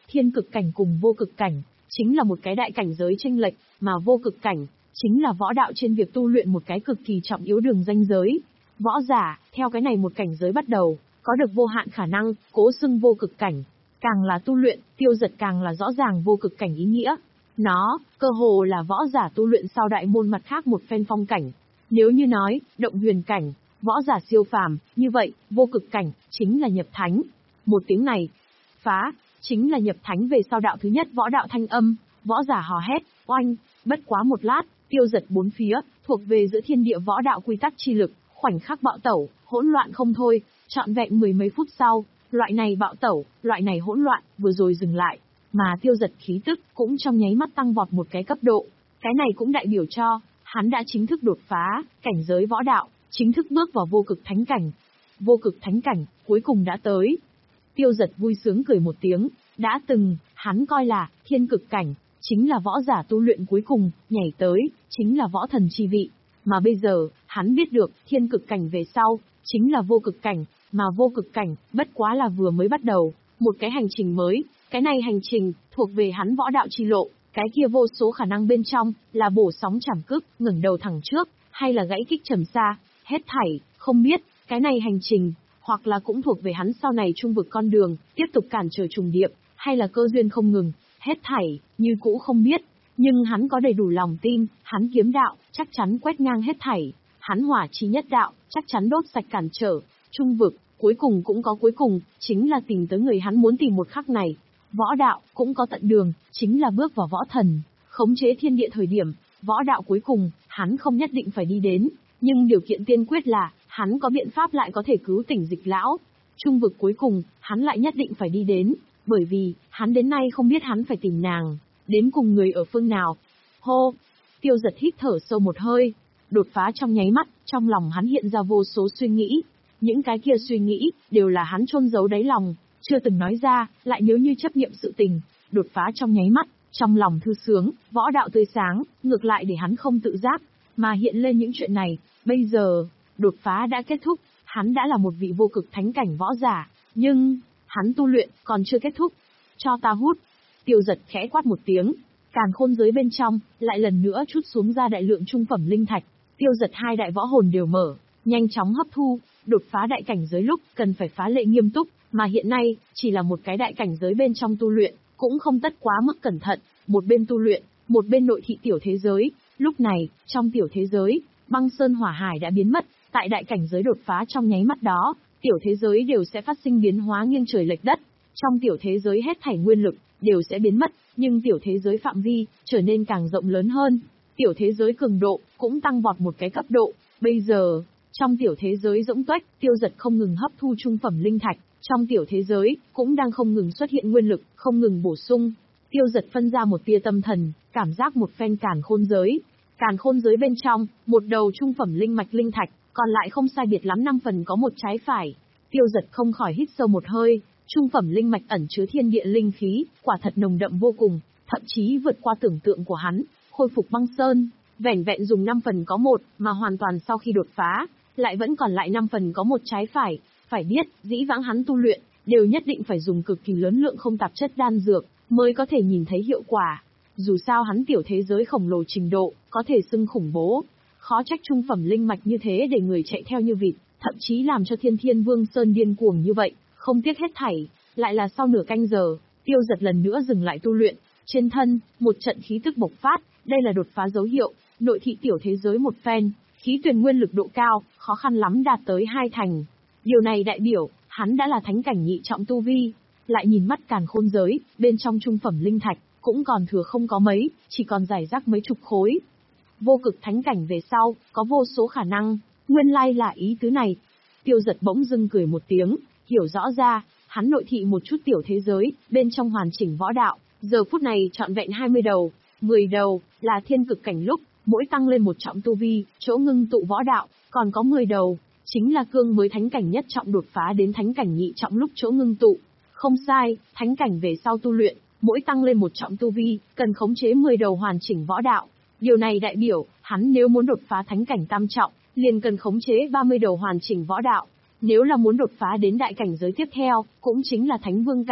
Thiên cực cảnh cùng vô cực cảnh, chính là một cái đại cảnh giới chênh lệch, mà vô cực cảnh, chính là võ đạo trên việc tu luyện một cái cực kỳ trọng yếu đường ranh giới. Võ giả, theo cái này một cảnh giới bắt đầu, có được vô hạn khả năng, cố xưng vô cực cảnh. Càng là tu luyện, Tiêu Dật càng là rõ ràng vô cực cảnh ý nghĩa. Nó, cơ hồ là võ giả tu luyện sau đại môn mặt khác một phen phong cảnh. Nếu như nói, động huyền cảnh, võ giả siêu phàm, như vậy, vô cực cảnh, chính là nhập thánh. Một tiếng này, phá, chính là nhập thánh về sau đạo thứ nhất võ đạo thanh âm, võ giả hò hét, oanh, bất quá một lát, Tiêu Dật bốn phía, thuộc về giữa thiên địa võ đạo quy tắc chi lực, khoảnh khắc bạo tẩu, hỗn loạn không thôi, trọn vẹn mười mấy phút sau, loại này bạo tẩu, loại này hỗn loạn, vừa rồi dừng lại, mà Tiêu Dật khí tức cũng trong nháy mắt tăng vọt một cái cấp độ. Cái này cũng đại biểu cho, hắn đã chính thức đột phá, cảnh giới võ đạo, chính thức bước vào vô cực thánh cảnh. Vô cực thánh cảnh, cuối cùng đã tới. Tiêu Dật vui sướng cười một tiếng, đã từng, hắn coi là, thiên cực cảnh, chính là võ giả tu luyện cuối cùng, nhảy tới, chính là võ thần chi vị. Mà bây giờ, hắn biết được, thiên cực cảnh về sau, chính là vô cực cảnh, mà vô cực cảnh, bất quá là vừa mới bắt đầu, một cái hành trình mới, cái này hành trình, thuộc về hắn võ đạo chi lộ, cái kia vô số khả năng bên trong, là bổ sóng chảm cước, ngẩng đầu thẳng trước, hay là gãy kích trầm xa, hết thảy, không biết, cái này hành trình, hoặc là cũng thuộc về hắn sau này trung vực con đường, tiếp tục cản trở trùng điệp, hay là cơ duyên không ngừng, hết thảy, như cũ không biết. Nhưng hắn có đầy đủ lòng tin, hắn kiếm đạo, chắc chắn quét ngang hết thảy. Hắn hỏa chi nhất đạo, chắc chắn đốt sạch cản trở. Trung vực, cuối cùng cũng có cuối cùng, chính là tìm tới người hắn muốn tìm một khắc này. Võ đạo, cũng có tận đường, chính là bước vào võ thần. Khống chế thiên địa thời điểm, võ đạo cuối cùng, hắn không nhất định phải đi đến. Nhưng điều kiện tiên quyết là, hắn có biện pháp lại có thể cứu tỉnh Dịch lão. Trung vực cuối cùng, hắn lại nhất định phải đi đến. Bởi vì, hắn đến nay không biết hắn phải tìm nàng. Đến cùng người ở phương nào. Hô! Tiêu Dật hít thở sâu một hơi. Đột phá trong nháy mắt, trong lòng hắn hiện ra vô số suy nghĩ. Những cái kia suy nghĩ, đều là hắn chôn giấu đáy lòng, chưa từng nói ra, lại nếu như chấp niệm sự tình. Đột phá trong nháy mắt, trong lòng thư sướng, võ đạo tươi sáng, ngược lại để hắn không tự giác, mà hiện lên những chuyện này. Bây giờ, đột phá đã kết thúc, hắn đã là một vị vô cực thánh cảnh võ giả, nhưng, hắn tu luyện, còn chưa kết thúc. Cho ta hút. Tiêu Dật khẽ quát một tiếng, càn khôn giới bên trong, lại lần nữa trút xuống ra đại lượng trung phẩm linh thạch. Tiêu Dật hai đại võ hồn đều mở, nhanh chóng hấp thu, đột phá đại cảnh giới lúc, cần phải phá lệ nghiêm túc, mà hiện nay, chỉ là một cái đại cảnh giới bên trong tu luyện, cũng không tất quá mức cẩn thận, một bên tu luyện, một bên nội thị tiểu thế giới. Lúc này, trong tiểu thế giới, băng sơn hỏa hải đã biến mất, tại đại cảnh giới đột phá trong nháy mắt đó, tiểu thế giới đều sẽ phát sinh biến hóa nghiêng trời lệch đất. Trong tiểu thế giới hết thảy nguyên lực, đều sẽ biến mất, nhưng tiểu thế giới phạm vi, trở nên càng rộng lớn hơn. Tiểu thế giới cường độ, cũng tăng vọt một cái cấp độ. Bây giờ, trong tiểu thế giới rỗng tuếch, Tiêu Dật không ngừng hấp thu trung phẩm linh thạch, trong tiểu thế giới, cũng đang không ngừng xuất hiện nguyên lực, không ngừng bổ sung. Tiêu Dật phân ra một tia tâm thần, cảm giác một phen càn khôn giới. Càn khôn giới bên trong, một đầu trung phẩm linh mạch linh thạch, còn lại không sai biệt lắm năm phần có một trái phải. Tiêu Dật không khỏi hít sâu một hơi. Trung phẩm linh mạch ẩn chứa thiên địa linh khí, quả thật nồng đậm vô cùng, thậm chí vượt qua tưởng tượng của hắn, khôi phục băng sơn, vẻn vẹn dùng năm phần có một, mà hoàn toàn sau khi đột phá, lại vẫn còn lại năm phần có một trái phải. Phải biết, dĩ vãng hắn tu luyện, đều nhất định phải dùng cực kỳ lớn lượng không tạp chất đan dược, mới có thể nhìn thấy hiệu quả. Dù sao hắn tiểu thế giới khổng lồ trình độ, có thể xưng khủng bố, khó trách trung phẩm linh mạch như thế để người chạy theo như vịt, thậm chí làm cho Thiên Thiên Vương Sơn điên cuồng như vậy. Không tiếc hết thảy, lại là sau nửa canh giờ, Tiêu Dật lần nữa dừng lại tu luyện, trên thân, một trận khí tức bộc phát, đây là đột phá dấu hiệu, nội thị tiểu thế giới một phen, khí tuyền nguyên lực độ cao, khó khăn lắm đạt tới hai thành. Điều này đại biểu, hắn đã là thánh cảnh nhị trọng tu vi, lại nhìn mắt càn khôn giới, bên trong trung phẩm linh thạch, cũng còn thừa không có mấy, chỉ còn rải rác mấy chục khối. Vô cực thánh cảnh về sau, có vô số khả năng, nguyên lai là ý tứ này. Tiêu Dật bỗng dưng cười một tiếng, hiểu rõ ra, hắn nội thị một chút tiểu thế giới, bên trong hoàn chỉnh võ đạo, giờ phút này trọn vẹn hai mươi đầu, mười đầu, là thiên cực cảnh lúc, mỗi tăng lên một trọng tu vi, chỗ ngưng tụ võ đạo, còn có mười đầu, chính là cương mới thánh cảnh nhất trọng đột phá đến thánh cảnh nhị trọng lúc chỗ ngưng tụ. Không sai, thánh cảnh về sau tu luyện, mỗi tăng lên một trọng tu vi, cần khống chế mười đầu hoàn chỉnh võ đạo. Điều này đại biểu, hắn nếu muốn đột phá thánh cảnh tam trọng, liền cần khống chế ba mươi đầu hoàn chỉnh võ đạo. Nếu là muốn đột phá đến đại cảnh giới tiếp theo, cũng chính là thánh vương cảnh,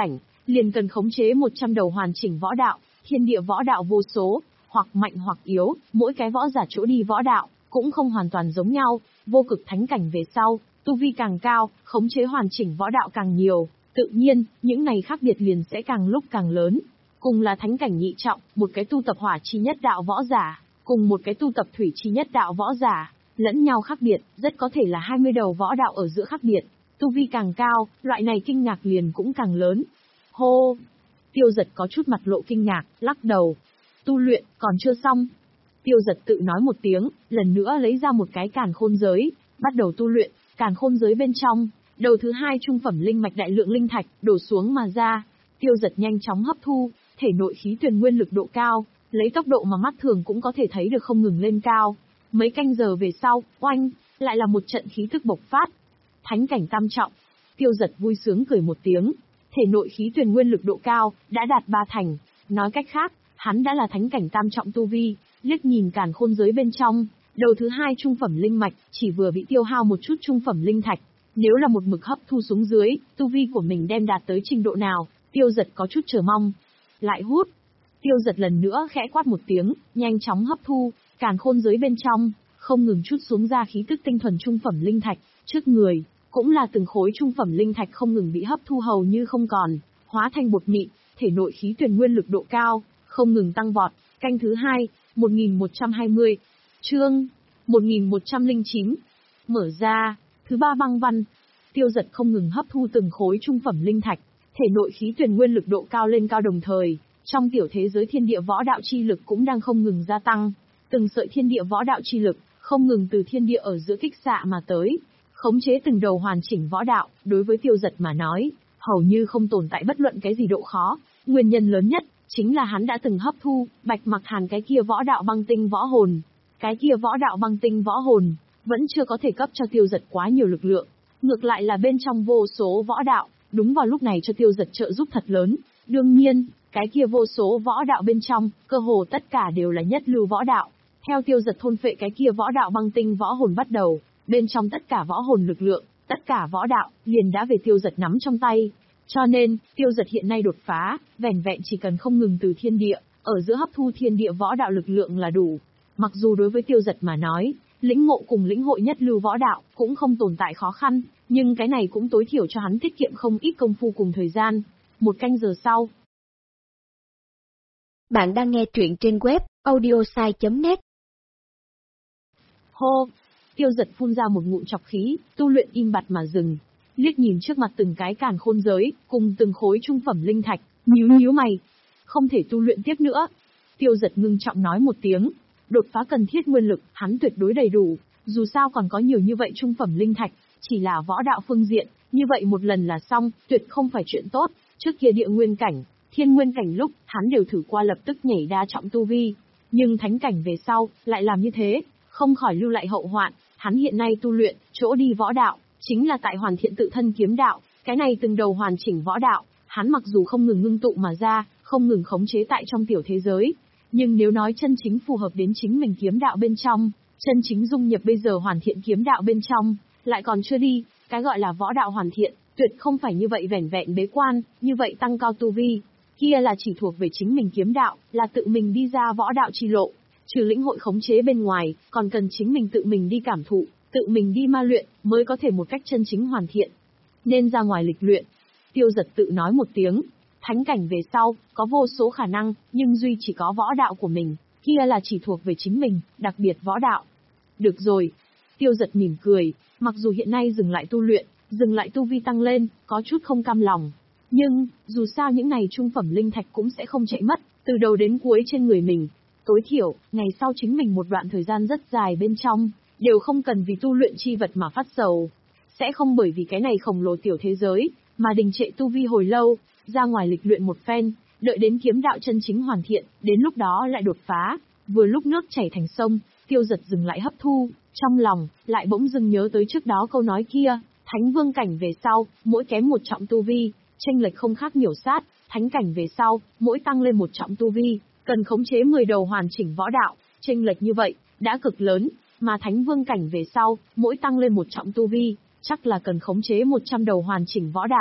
liền cần khống chế một trăm đầu hoàn chỉnh võ đạo, thiên địa võ đạo vô số, hoặc mạnh hoặc yếu, mỗi cái võ giả chỗ đi võ đạo, cũng không hoàn toàn giống nhau, vô cực thánh cảnh về sau, tu vi càng cao, khống chế hoàn chỉnh võ đạo càng nhiều, tự nhiên, những này khác biệt liền sẽ càng lúc càng lớn. Cùng là thánh cảnh nhị trọng, một cái tu tập hỏa chi nhất đạo võ giả, cùng một cái tu tập thủy chi nhất đạo võ giả, lẫn nhau khác biệt, rất có thể là hai mươi đầu võ đạo ở giữa khác biệt. Tu vi càng cao, loại này kinh ngạc liền cũng càng lớn. Hô! Tiêu Giật có chút mặt lộ kinh ngạc, lắc đầu. Tu luyện, còn chưa xong. Tiêu Giật tự nói một tiếng, lần nữa lấy ra một cái càn khôn giới, bắt đầu tu luyện, càn khôn giới bên trong, đầu thứ hai trung phẩm linh mạch đại lượng linh thạch, đổ xuống mà ra. Tiêu Giật nhanh chóng hấp thu, thể nội khí tuyền nguyên lực độ cao, lấy tốc độ mà mắt thường cũng có thể thấy được không ngừng lên cao. Mấy canh giờ về sau, oanh, lại là một trận khí thức bộc phát. Thánh cảnh tam trọng. Tiêu Giật vui sướng cười một tiếng, thể nội khí tuyền nguyên lực độ cao, đã đạt ba thành. Nói cách khác, hắn đã là thánh cảnh tam trọng tu vi, liếc nhìn càn khôn giới bên trong, đầu thứ hai trung phẩm linh mạch, chỉ vừa bị tiêu hao một chút trung phẩm linh thạch. Nếu là một mực hấp thu xuống dưới, tu vi của mình đem đạt tới trình độ nào, Tiêu Giật có chút chờ mong. Lại hút. Tiêu Giật lần nữa khẽ quát một tiếng, nhanh chóng hấp thu, càn khôn giới bên trong, không ngừng chút xuống ra khí tức tinh thuần trung phẩm linh thạch, trước người, cũng là từng khối trung phẩm linh thạch không ngừng bị hấp thu hầu như không còn, hóa thành bột mịn, thể nội khí tuyền nguyên lực độ cao, không ngừng tăng vọt. Canh thứ hai, một nghìn một trăm hai mươi. Chương một nghìn một trăm lẻ chín. Mở ra, thứ ba băng văn. Tiêu Giật không ngừng hấp thu từng khối trung phẩm linh thạch, thể nội khí tuyền nguyên lực độ cao lên cao đồng thời, trong tiểu thế giới thiên địa võ đạo chi lực cũng đang không ngừng gia tăng, từng sợi thiên địa võ đạo chi lực không ngừng từ thiên địa ở giữa kích xạ mà tới, khống chế từng đầu hoàn chỉnh võ đạo. Đối với Tiêu Giật mà nói, hầu như không tồn tại bất luận cái gì độ khó. Nguyên nhân lớn nhất chính là hắn đã từng hấp thu Bạch Mặc Hàn cái kia võ đạo băng tinh võ hồn. Cái kia võ đạo băng tinh võ hồn vẫn chưa có thể cấp cho Tiêu Giật quá nhiều lực lượng, ngược lại là bên trong vô số võ đạo, đúng vào lúc này cho Tiêu Giật trợ giúp thật lớn. Đương nhiên, cái kia vô số võ đạo bên trong, cơ hồ tất cả đều là nhất lưu võ đạo. Theo Tiêu Giật thôn phệ cái kia võ đạo băng tinh võ hồn bắt đầu, bên trong tất cả võ hồn lực lượng, tất cả võ đạo, liền đã về Tiêu Giật nắm trong tay. Cho nên, Tiêu Giật hiện nay đột phá, vẻn vẹn chỉ cần không ngừng từ thiên địa, ở giữa hấp thu thiên địa võ đạo lực lượng là đủ. Mặc dù đối với Tiêu Giật mà nói, lĩnh ngộ cùng lĩnh hội nhất lưu võ đạo cũng không tồn tại khó khăn, nhưng cái này cũng tối thiểu cho hắn tiết kiệm không ít công phu cùng thời gian. Một canh giờ sau. Bạn đang nghe truyện trên web audiosai chấm net. Hô! Tiêu Giật phun ra một ngụm trọc khí, tu luyện im bặt mà dừng. Liếc nhìn trước mặt từng cái càn khôn giới, cùng từng khối trung phẩm linh thạch, nhíu nhíu mày. Không thể tu luyện tiếp nữa. Tiêu Giật ngưng trọng nói một tiếng. Đột phá cần thiết nguyên lực, hắn tuyệt đối đầy đủ. Dù sao còn có nhiều như vậy trung phẩm linh thạch, chỉ là võ đạo phương diện, như vậy một lần là xong, tuyệt không phải chuyện tốt. Trước kia địa nguyên cảnh, thiên nguyên cảnh lúc, hắn đều thử qua lập tức nhảy đa trọng tu vi. Nhưng thánh cảnh về sau, lại làm như thế, không khỏi lưu lại hậu hoạn. Hắn hiện nay tu luyện, chỗ đi võ đạo, chính là tại hoàn thiện tự thân kiếm đạo. Cái này từng đầu hoàn chỉnh võ đạo, hắn mặc dù không ngừng ngưng tụ mà ra, không ngừng khống chế tại trong tiểu thế giới. Nhưng nếu nói chân chính phù hợp đến chính mình kiếm đạo bên trong, chân chính dung nhập bây giờ hoàn thiện kiếm đạo bên trong, lại còn chưa đi. Cái gọi là võ đạo hoàn thiện, tuyệt không phải như vậy vẻn vẹn bế quan, như vậy tăng cao tu vi. Kia là chỉ thuộc về chính mình kiếm đạo, là tự mình đi ra võ đạo chi lộ. Trừ lĩnh hội khống chế bên ngoài, còn cần chính mình tự mình đi cảm thụ, tự mình đi ma luyện, mới có thể một cách chân chính hoàn thiện. Nên ra ngoài lịch luyện. Tiêu Giật tự nói một tiếng. Thánh cảnh về sau, có vô số khả năng, nhưng duy chỉ có võ đạo của mình, kia là chỉ thuộc về chính mình, đặc biệt võ đạo. Được rồi. Tiêu Giật mỉm cười, mặc dù hiện nay dừng lại tu luyện, dừng lại tu vi tăng lên, có chút không cam lòng. Nhưng, dù sao những này trung phẩm linh thạch cũng sẽ không chạy mất, từ đầu đến cuối trên người mình. Tối thiểu, ngày sau chính mình một đoạn thời gian rất dài bên trong, đều không cần vì tu luyện chi vật mà phát sầu. Sẽ không bởi vì cái này khổng lồ tiểu thế giới, mà đình trệ tu vi hồi lâu, ra ngoài lịch luyện một phen, đợi đến kiếm đạo chân chính hoàn thiện, đến lúc đó lại đột phá. Vừa lúc nước chảy thành sông, Tiêu Giật dừng lại hấp thu, trong lòng, lại bỗng dưng nhớ tới trước đó câu nói kia, thánh vương cảnh về sau, mỗi kém một trọng tu vi, chênh lệch không khác miểu sát, thánh cảnh về sau, mỗi tăng lên một trọng tu vi, cần khống chế mười đầu hoàn chỉnh võ đạo, chênh lệch như vậy, đã cực lớn, mà thánh vương cảnh về sau, mỗi tăng lên một trọng tu vi, chắc là cần khống chế một trăm đầu hoàn chỉnh võ đạo.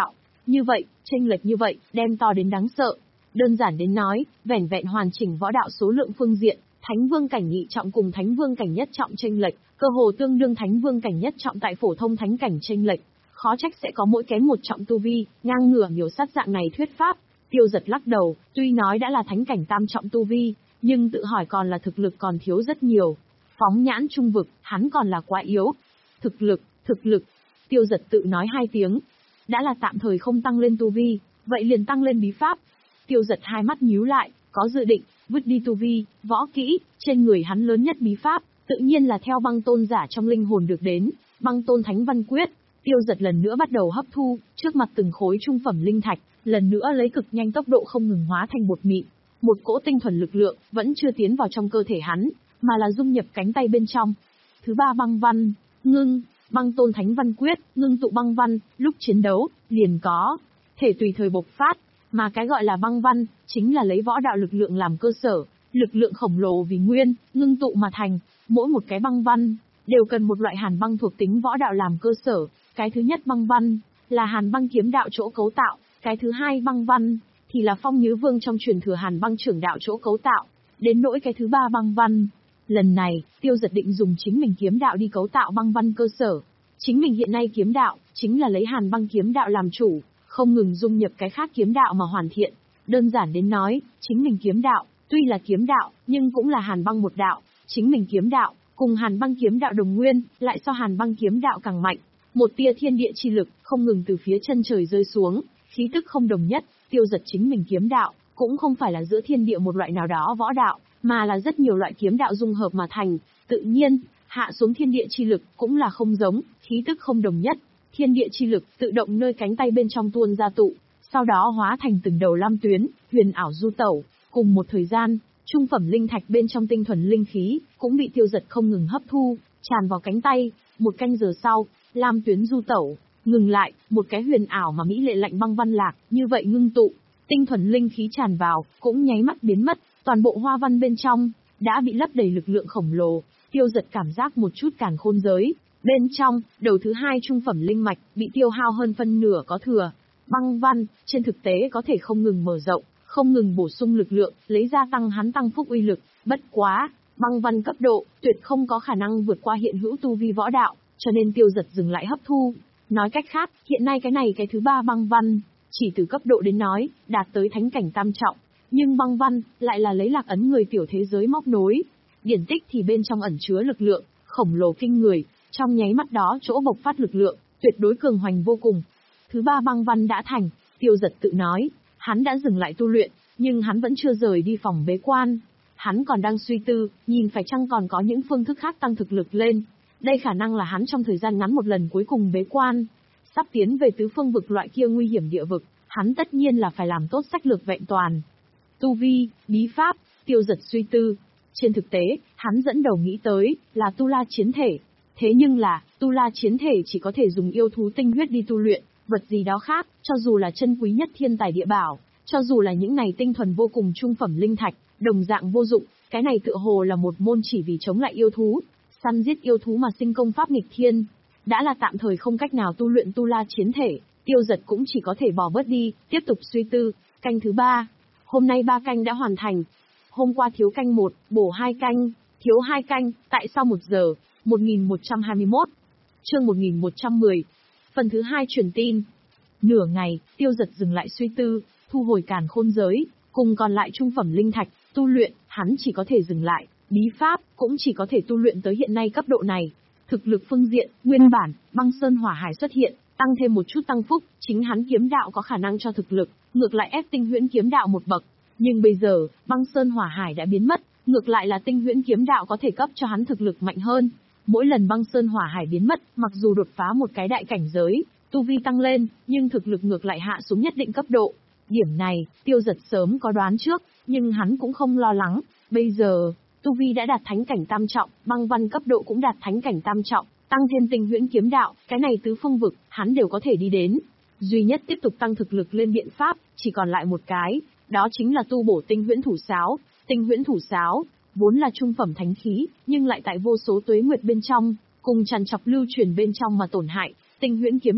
Như vậy, chênh lệch như vậy, đem to đến đáng sợ. Đơn giản đến nói, vẻn vẹn hoàn chỉnh võ đạo số lượng phương diện, Thánh Vương cảnh nhị trọng cùng Thánh Vương cảnh nhất trọng chênh lệch, cơ hồ tương đương Thánh Vương cảnh nhất trọng tại phổ thông thánh cảnh chênh lệch. Khó trách sẽ có mỗi kém một trọng tu vi, ngang ngửa miểu sát dạng này thuyết pháp. Tiêu Giật lắc đầu, tuy nói đã là thánh cảnh tam trọng tu vi, nhưng tự hỏi còn là thực lực còn thiếu rất nhiều. Phóng nhãn trung vực, hắn còn là quá yếu. Thực lực, thực lực. Tiêu Giật tự nói hai tiếng. Đã là tạm thời không tăng lên tu vi, vậy liền tăng lên bí pháp. Tiêu Giật hai mắt nhíu lại, có dự định, vứt đi tu vi, võ kỹ, trên người hắn lớn nhất bí pháp, tự nhiên là theo băng tôn giả trong linh hồn được đến, băng tôn thánh văn quyết. Tiêu Giật lần nữa bắt đầu hấp thu, trước mặt từng khối trung phẩm linh thạch, lần nữa lấy cực nhanh tốc độ không ngừng hóa thành bột mịn. Một cỗ tinh thuần lực lượng vẫn chưa tiến vào trong cơ thể hắn, mà là dung nhập cánh tay bên trong. Thứ ba băng văn, ngưng, băng tôn thánh văn quyết, ngưng tụ băng văn, lúc chiến đấu, liền có thể tùy thời bộc phát, mà cái gọi là băng văn, chính là lấy võ đạo lực lượng làm cơ sở, lực lượng khổng lồ vì nguyên, ngưng tụ mà thành, mỗi một cái băng văn, đều cần một loại hàn băng thuộc tính võ đạo làm cơ sở. Cái thứ nhất băng văn, là hàn băng kiếm đạo chỗ cấu tạo, cái thứ hai băng văn, thì là Phong Nhứ Vương trong truyền thừa hàn băng trưởng đạo chỗ cấu tạo, đến nỗi cái thứ ba băng văn. Lần này, Tiêu Giật định dùng chính mình kiếm đạo đi cấu tạo băng văn cơ sở. Chính mình hiện nay kiếm đạo, chính là lấy hàn băng kiếm đạo làm chủ, không ngừng dung nhập cái khác kiếm đạo mà hoàn thiện. Đơn giản đến nói, chính mình kiếm đạo, tuy là kiếm đạo, nhưng cũng là hàn băng một đạo. Chính mình kiếm đạo, cùng hàn băng kiếm đạo đồng nguyên, lại so hàn băng kiếm đạo càng mạnh. Một tia thiên địa chi lực, không ngừng từ phía chân trời rơi xuống, khí tức không đồng nhất. Tiêu Giật chính mình kiếm đạo, cũng không phải là giữa thiên địa một loại nào đó võ đạo, mà là rất nhiều loại kiếm đạo dung hợp mà thành. Tự nhiên, hạ xuống thiên địa chi lực, cũng là không giống, khí tức không đồng nhất. Thiên địa chi lực, tự động nơi cánh tay bên trong tuôn ra tụ, sau đó hóa thành từng đầu lam tuyến, huyền ảo du tẩu. Cùng một thời gian, trung phẩm linh thạch bên trong tinh thuần linh khí, cũng bị Tiêu Giật không ngừng hấp thu, tràn vào cánh tay. Một canh giờ sau, lam tuyến du tẩu, ngừng lại, một cái huyền ảo mà mỹ lệ lạnh băng văn lạc, như vậy ngưng tụ, tinh thuần linh khí tràn vào, cũng nháy mắt biến mất, toàn bộ hoa văn bên trong, đã bị lấp đầy lực lượng khổng lồ. Tiêu Giật cảm giác một chút càn khôn giới, bên trong, đầu thứ hai trung phẩm linh mạch, bị tiêu hao hơn phân nửa có thừa. Băng văn, trên thực tế có thể không ngừng mở rộng, không ngừng bổ sung lực lượng, lấy ra tăng hắn tăng phúc uy lực, bất quá, băng văn cấp độ, tuyệt không có khả năng vượt qua hiện hữu tu vi võ đạo, cho nên Tiêu Giật dừng lại hấp thu. Nói cách khác, hiện nay cái này cái thứ ba băng văn, chỉ từ cấp độ đến nói, đạt tới thánh cảnh tam trọng, nhưng băng văn, lại là lấy lạc ấn người tiểu thế giới móc nối. Điển tích thì bên trong ẩn chứa lực lượng, khổng lồ kinh người, trong nháy mắt đó chỗ bộc phát lực lượng, tuyệt đối cường hoành vô cùng. Thứ ba băng văn đã thành, Tiêu Giật tự nói, hắn đã dừng lại tu luyện, nhưng hắn vẫn chưa rời đi phòng bế quan. Hắn còn đang suy tư, nhìn phải chăng còn có những phương thức khác tăng thực lực lên. Đây khả năng là hắn trong thời gian ngắn một lần cuối cùng bế quan. Sắp tiến về tứ phương vực loại kia nguy hiểm địa vực, hắn tất nhiên là phải làm tốt sách lược vẹn toàn. Tu vi, bí pháp, Tiêu Giật suy tư. Trên thực tế, hắn dẫn đầu nghĩ tới, là tu la chiến thể. Thế nhưng là, tu la chiến thể chỉ có thể dùng yêu thú tinh huyết đi tu luyện, vật gì đó khác, cho dù là chân quý nhất thiên tài địa bảo, cho dù là những này tinh thuần vô cùng trung phẩm linh thạch, đồng dạng vô dụng. Cái này tựa hồ là một môn chỉ vì chống lại yêu thú, săn giết yêu thú mà sinh công pháp nghịch thiên. Đã là tạm thời không cách nào tu luyện tu la chiến thể, Tiêu Giật cũng chỉ có thể bỏ bớt đi, tiếp tục suy tư. Canh thứ ba, hôm nay ba canh đã hoàn thành. Hôm qua thiếu canh một, bổ hai canh, thiếu hai canh, tại sau một giờ, một nghìn một trăm hai mươi mốt. Chương một nghìn một trăm mười. Phần thứ hai truyền tin. Nửa ngày, Tiêu Giật dừng lại suy tư, thu hồi càn khôn giới, cùng còn lại trung phẩm linh thạch, tu luyện, hắn chỉ có thể dừng lại, bí pháp, cũng chỉ có thể tu luyện tới hiện nay cấp độ này. Thực lực phương diện, nguyên bản, băng sơn hỏa hải xuất hiện, tăng thêm một chút tăng phúc, chính hắn kiếm đạo có khả năng cho thực lực, ngược lại ép tinh huyễn kiếm đạo một bậc. Nhưng bây giờ, băng sơn hỏa hải đã biến mất, ngược lại là tinh huyễn kiếm đạo có thể cấp cho hắn thực lực mạnh hơn. Mỗi lần băng sơn hỏa hải biến mất, mặc dù đột phá một cái đại cảnh giới, tu vi tăng lên, nhưng thực lực ngược lại hạ xuống nhất định cấp độ. Điểm này, Tiêu Giật sớm có đoán trước, nhưng hắn cũng không lo lắng. Bây giờ, tu vi đã đạt thánh cảnh tam trọng, băng văn cấp độ cũng đạt thánh cảnh tam trọng, tăng thêm tinh huyễn kiếm đạo, cái này tứ phương vực, hắn đều có thể đi đến. Duy nhất tiếp tục tăng thực lực lên biện pháp, chỉ còn lại một cái, đó chính là tu bổ tinh huyễn thủ sáo. Tinh huyễn thủ sáo, vốn là trung phẩm thánh khí, nhưng lại tại vô số tuế nguyệt bên trong, cùng tràn trọc lưu truyền bên trong mà tổn hại. Tinh huyễn kiếm đạo,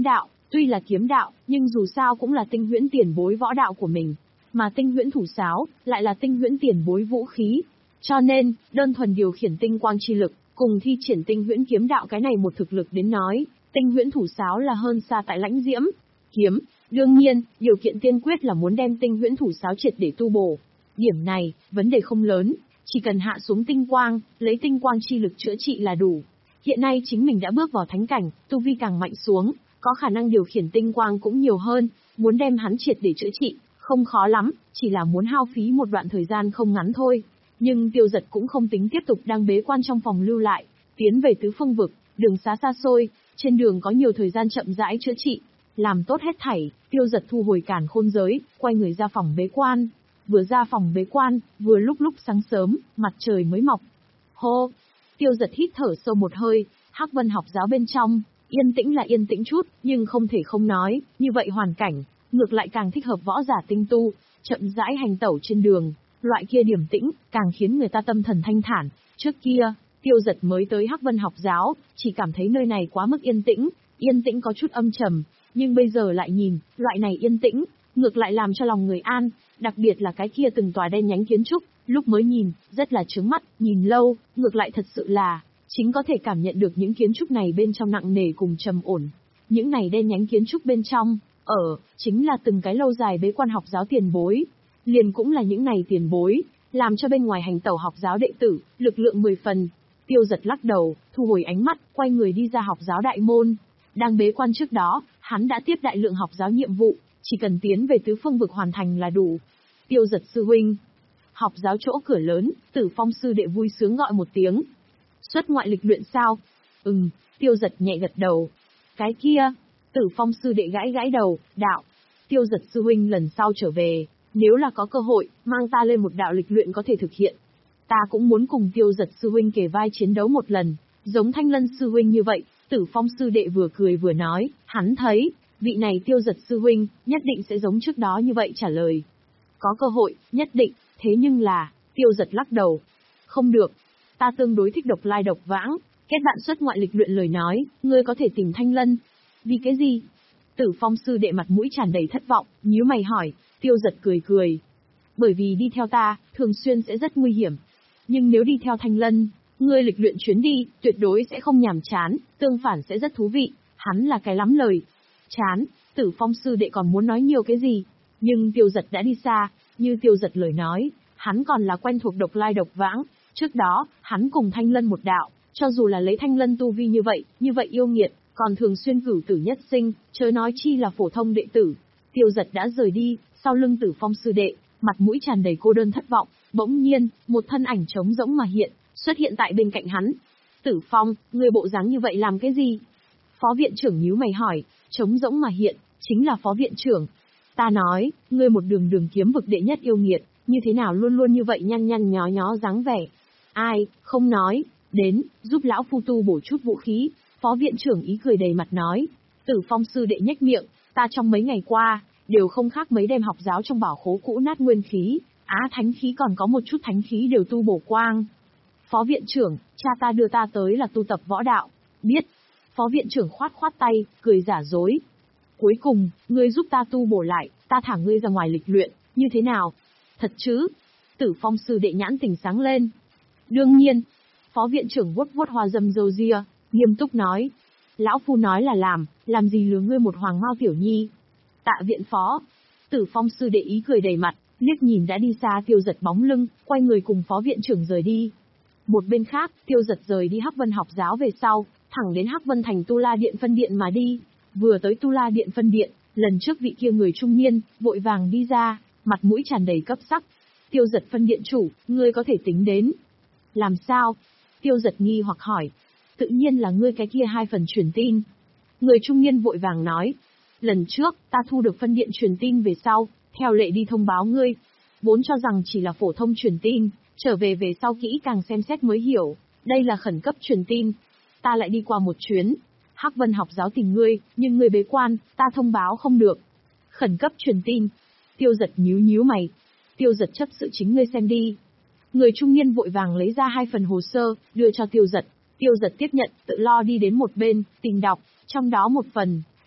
Tuy là kiếm đạo, nhưng dù sao cũng là tinh huyễn tiền bối võ đạo của mình. Mà tinh huyễn thủ sáo, lại là tinh huyễn tiền bối vũ khí. Cho nên, đơn thuần điều khiển tinh quang chi lực, cùng thi triển tinh huyễn kiếm đạo cái này một thực lực đến nói, tinh huyễn thủ sáo là hơn xa tại lãnh diễm kiếm. Đương nhiên, điều kiện tiên quyết là muốn đem tinh huyễn thủ sáo triệt để tu bổ. Điểm này, vấn đề không lớn, chỉ cần hạ xuống tinh quang, lấy tinh quang chi lực chữa trị là đủ. Hiện nay chính mình đã bước vào thánh cảnh, tu vi càng mạnh xuống, có khả năng điều khiển tinh quang cũng nhiều hơn, muốn đem hắn triệt để chữa trị, không khó lắm, chỉ là muốn hao phí một đoạn thời gian không ngắn thôi. Nhưng Tiêu Dật cũng không tính tiếp tục đang bế quan trong phòng lưu lại, tiến về tứ phương vực, đường xá xa xôi, trên đường có nhiều thời gian chậm rãi chữa trị. Làm tốt hết thảy, Tiêu Dật thu hồi càn khôn giới, quay người ra phòng bế quan. Vừa ra phòng bế quan, vừa lúc lúc sáng sớm, mặt trời mới mọc. Hô! Tiêu Dật hít thở sâu một hơi, Hắc Vân học giáo bên trong, yên tĩnh là yên tĩnh chút, nhưng không thể không nói, như vậy hoàn cảnh, ngược lại càng thích hợp võ giả tinh tu, chậm rãi hành tẩu trên đường, loại kia điểm tĩnh, càng khiến người ta tâm thần thanh thản. Trước kia, Tiêu Dật mới tới Hắc Vân học giáo, chỉ cảm thấy nơi này quá mức yên tĩnh, yên tĩnh có chút âm trầm, nhưng bây giờ lại nhìn, loại này yên tĩnh, ngược lại làm cho lòng người an, đặc biệt là cái kia từng tòa đen nhánh kiến trúc, lúc mới nhìn, rất là chướng mắt, nhìn lâu, ngược lại thật sự là, chính có thể cảm nhận được những kiến trúc này bên trong nặng nề cùng trầm ổn. Những này đen nhánh kiến trúc bên trong, ở, chính là từng cái lâu dài bế quan học giáo tiền bối. Liền cũng là những này tiền bối, làm cho bên ngoài hành tẩu học giáo đệ tử, lực lượng mười phần. Tiêu Dật lắc đầu, thu hồi ánh mắt, quay người đi ra học giáo đại môn. Đang bế quan trước đó, hắn đã tiếp đại lượng học giáo nhiệm vụ, chỉ cần tiến về tứ phương vực hoàn thành là đủ. Tiêu Dật sư huynh. Học giáo chỗ cửa lớn, Tử Phong sư đệ vui sướng gọi một tiếng. Xuất ngoại lịch luyện sao? Ừm, Tiêu Dật nhẹ gật đầu. Cái kia, Tử Phong sư đệ gãi gãi đầu, đạo. Tiêu Dật sư huynh lần sau trở về, nếu là có cơ hội, mang ta lên một đạo lịch luyện có thể thực hiện. Ta cũng muốn cùng Tiêu Dật sư huynh kề vai chiến đấu một lần, giống Thanh Lân sư huynh như vậy. Tử Phong sư đệ vừa cười vừa nói, hắn thấy, vị này Tiêu Dật sư huynh, nhất định sẽ giống trước đó như vậy trả lời. Có cơ hội, nhất định, thế nhưng là, Tiêu Dật lắc đầu. Không được, ta tương đối thích độc lai độc vãng, kết bạn xuất ngoại lịch luyện lời nói, ngươi có thể tìm Thanh Lân. Vì cái gì? Tử Phong sư đệ mặt mũi tràn đầy thất vọng, nhíu mày hỏi. Tiêu Dật cười cười. Bởi vì đi theo ta, thường xuyên sẽ rất nguy hiểm. Nhưng nếu đi theo Thanh Lân, ngươi lịch luyện chuyến đi, tuyệt đối sẽ không nhàm chán, tương phản sẽ rất thú vị. Hắn là cái lắm lời. Chán, Tử Phong sư đệ còn muốn nói nhiều cái gì? Nhưng Tiêu Dật đã đi xa, như Tiêu Dật lời nói, hắn còn là quen thuộc độc lai độc vãng. Trước đó, hắn cùng Thanh Lân một đạo, cho dù là lấy Thanh Lân tu vi như vậy, như vậy yêu nghiệt, còn thường xuyên cửu tử nhất sinh, chớ nói chi là phổ thông đệ tử. Tiêu Dật đã rời đi, sau lưng Tử Phong sư đệ, mặt mũi tràn đầy cô đơn thất vọng, bỗng nhiên, một thân ảnh trống rỗng mà hiện, xuất hiện tại bên cạnh hắn. Tử Phong, ngươi bộ dáng như vậy làm cái gì? Phó viện trưởng nhíu mày hỏi, trống rỗng mà hiện, chính là phó viện trưởng. Ta nói, ngươi một đường đường kiếm vực đệ nhất yêu nghiệt, như thế nào luôn luôn như vậy nhăn nhăn nhó nhó dáng vẻ. Ai, không nói, đến, giúp lão phu tu bổ chút vũ khí. Phó viện trưởng ý cười đầy mặt nói. Tử Phong sư đệ nhếch miệng, ta trong mấy ngày qua, đều không khác mấy đem học giáo trong bảo khố cũ nát nguyên khí, á thánh khí còn có một chút thánh khí đều tu bổ quang. Phó viện trưởng, cha ta đưa ta tới là tu tập võ đạo. Biết. Phó viện trưởng khoát khoát tay, cười giả dối. Cuối cùng, ngươi giúp ta tu bổ lại, ta thả ngươi ra ngoài lịch luyện, như thế nào? Thật chứ? Tử Phong sư đệ nhãn tình sáng lên. Đương nhiên. Phó viện trưởng vuốt vuốt hoa dâm râu ria, nghiêm túc nói. Lão phu nói là làm, làm gì lừa ngươi một hoàng mao tiểu nhi. Tạ viện phó. Tử Phong sư đệ ý cười đầy mặt, liếc nhìn đã đi xa Tiêu Dật bóng lưng, quay người cùng phó viện trưởng rời đi. Một bên khác, Tiêu Dật rời đi Hắc Vân học giáo về sau, thẳng đến Hắc Vân thành Tu La Điện phân điện mà đi. Vừa tới Tu La Điện phân điện, lần trước vị kia người trung niên, vội vàng đi ra, mặt mũi tràn đầy cấp sắc. Tiêu Dật phân điện chủ, ngươi có thể tính đến. Làm sao? Tiêu Dật nghi hoặc hỏi. Tự nhiên là ngươi cái kia hai phần truyền tin. Người trung niên vội vàng nói. Lần trước, ta thu được phân điện truyền tin về sau, theo lệ đi thông báo ngươi. Vốn cho rằng chỉ là phổ thông truyền tin, trở về về sau kỹ càng xem xét mới hiểu, đây là khẩn cấp truyền tin. Ta lại đi qua một chuyến. Hắc Vân học giáo tìm ngươi, nhưng ngươi bế quan, ta thông báo không được. Khẩn cấp truyền tin. Tiêu Dật nhíu nhíu mày. Tiêu Dật chấp sự chính ngươi xem đi. Người trung niên vội vàng lấy ra hai phần hồ sơ, đưa cho Tiêu Dật. Tiêu Dật tiếp nhận, tự lo đi đến một bên, tìm đọc, trong đó một phần,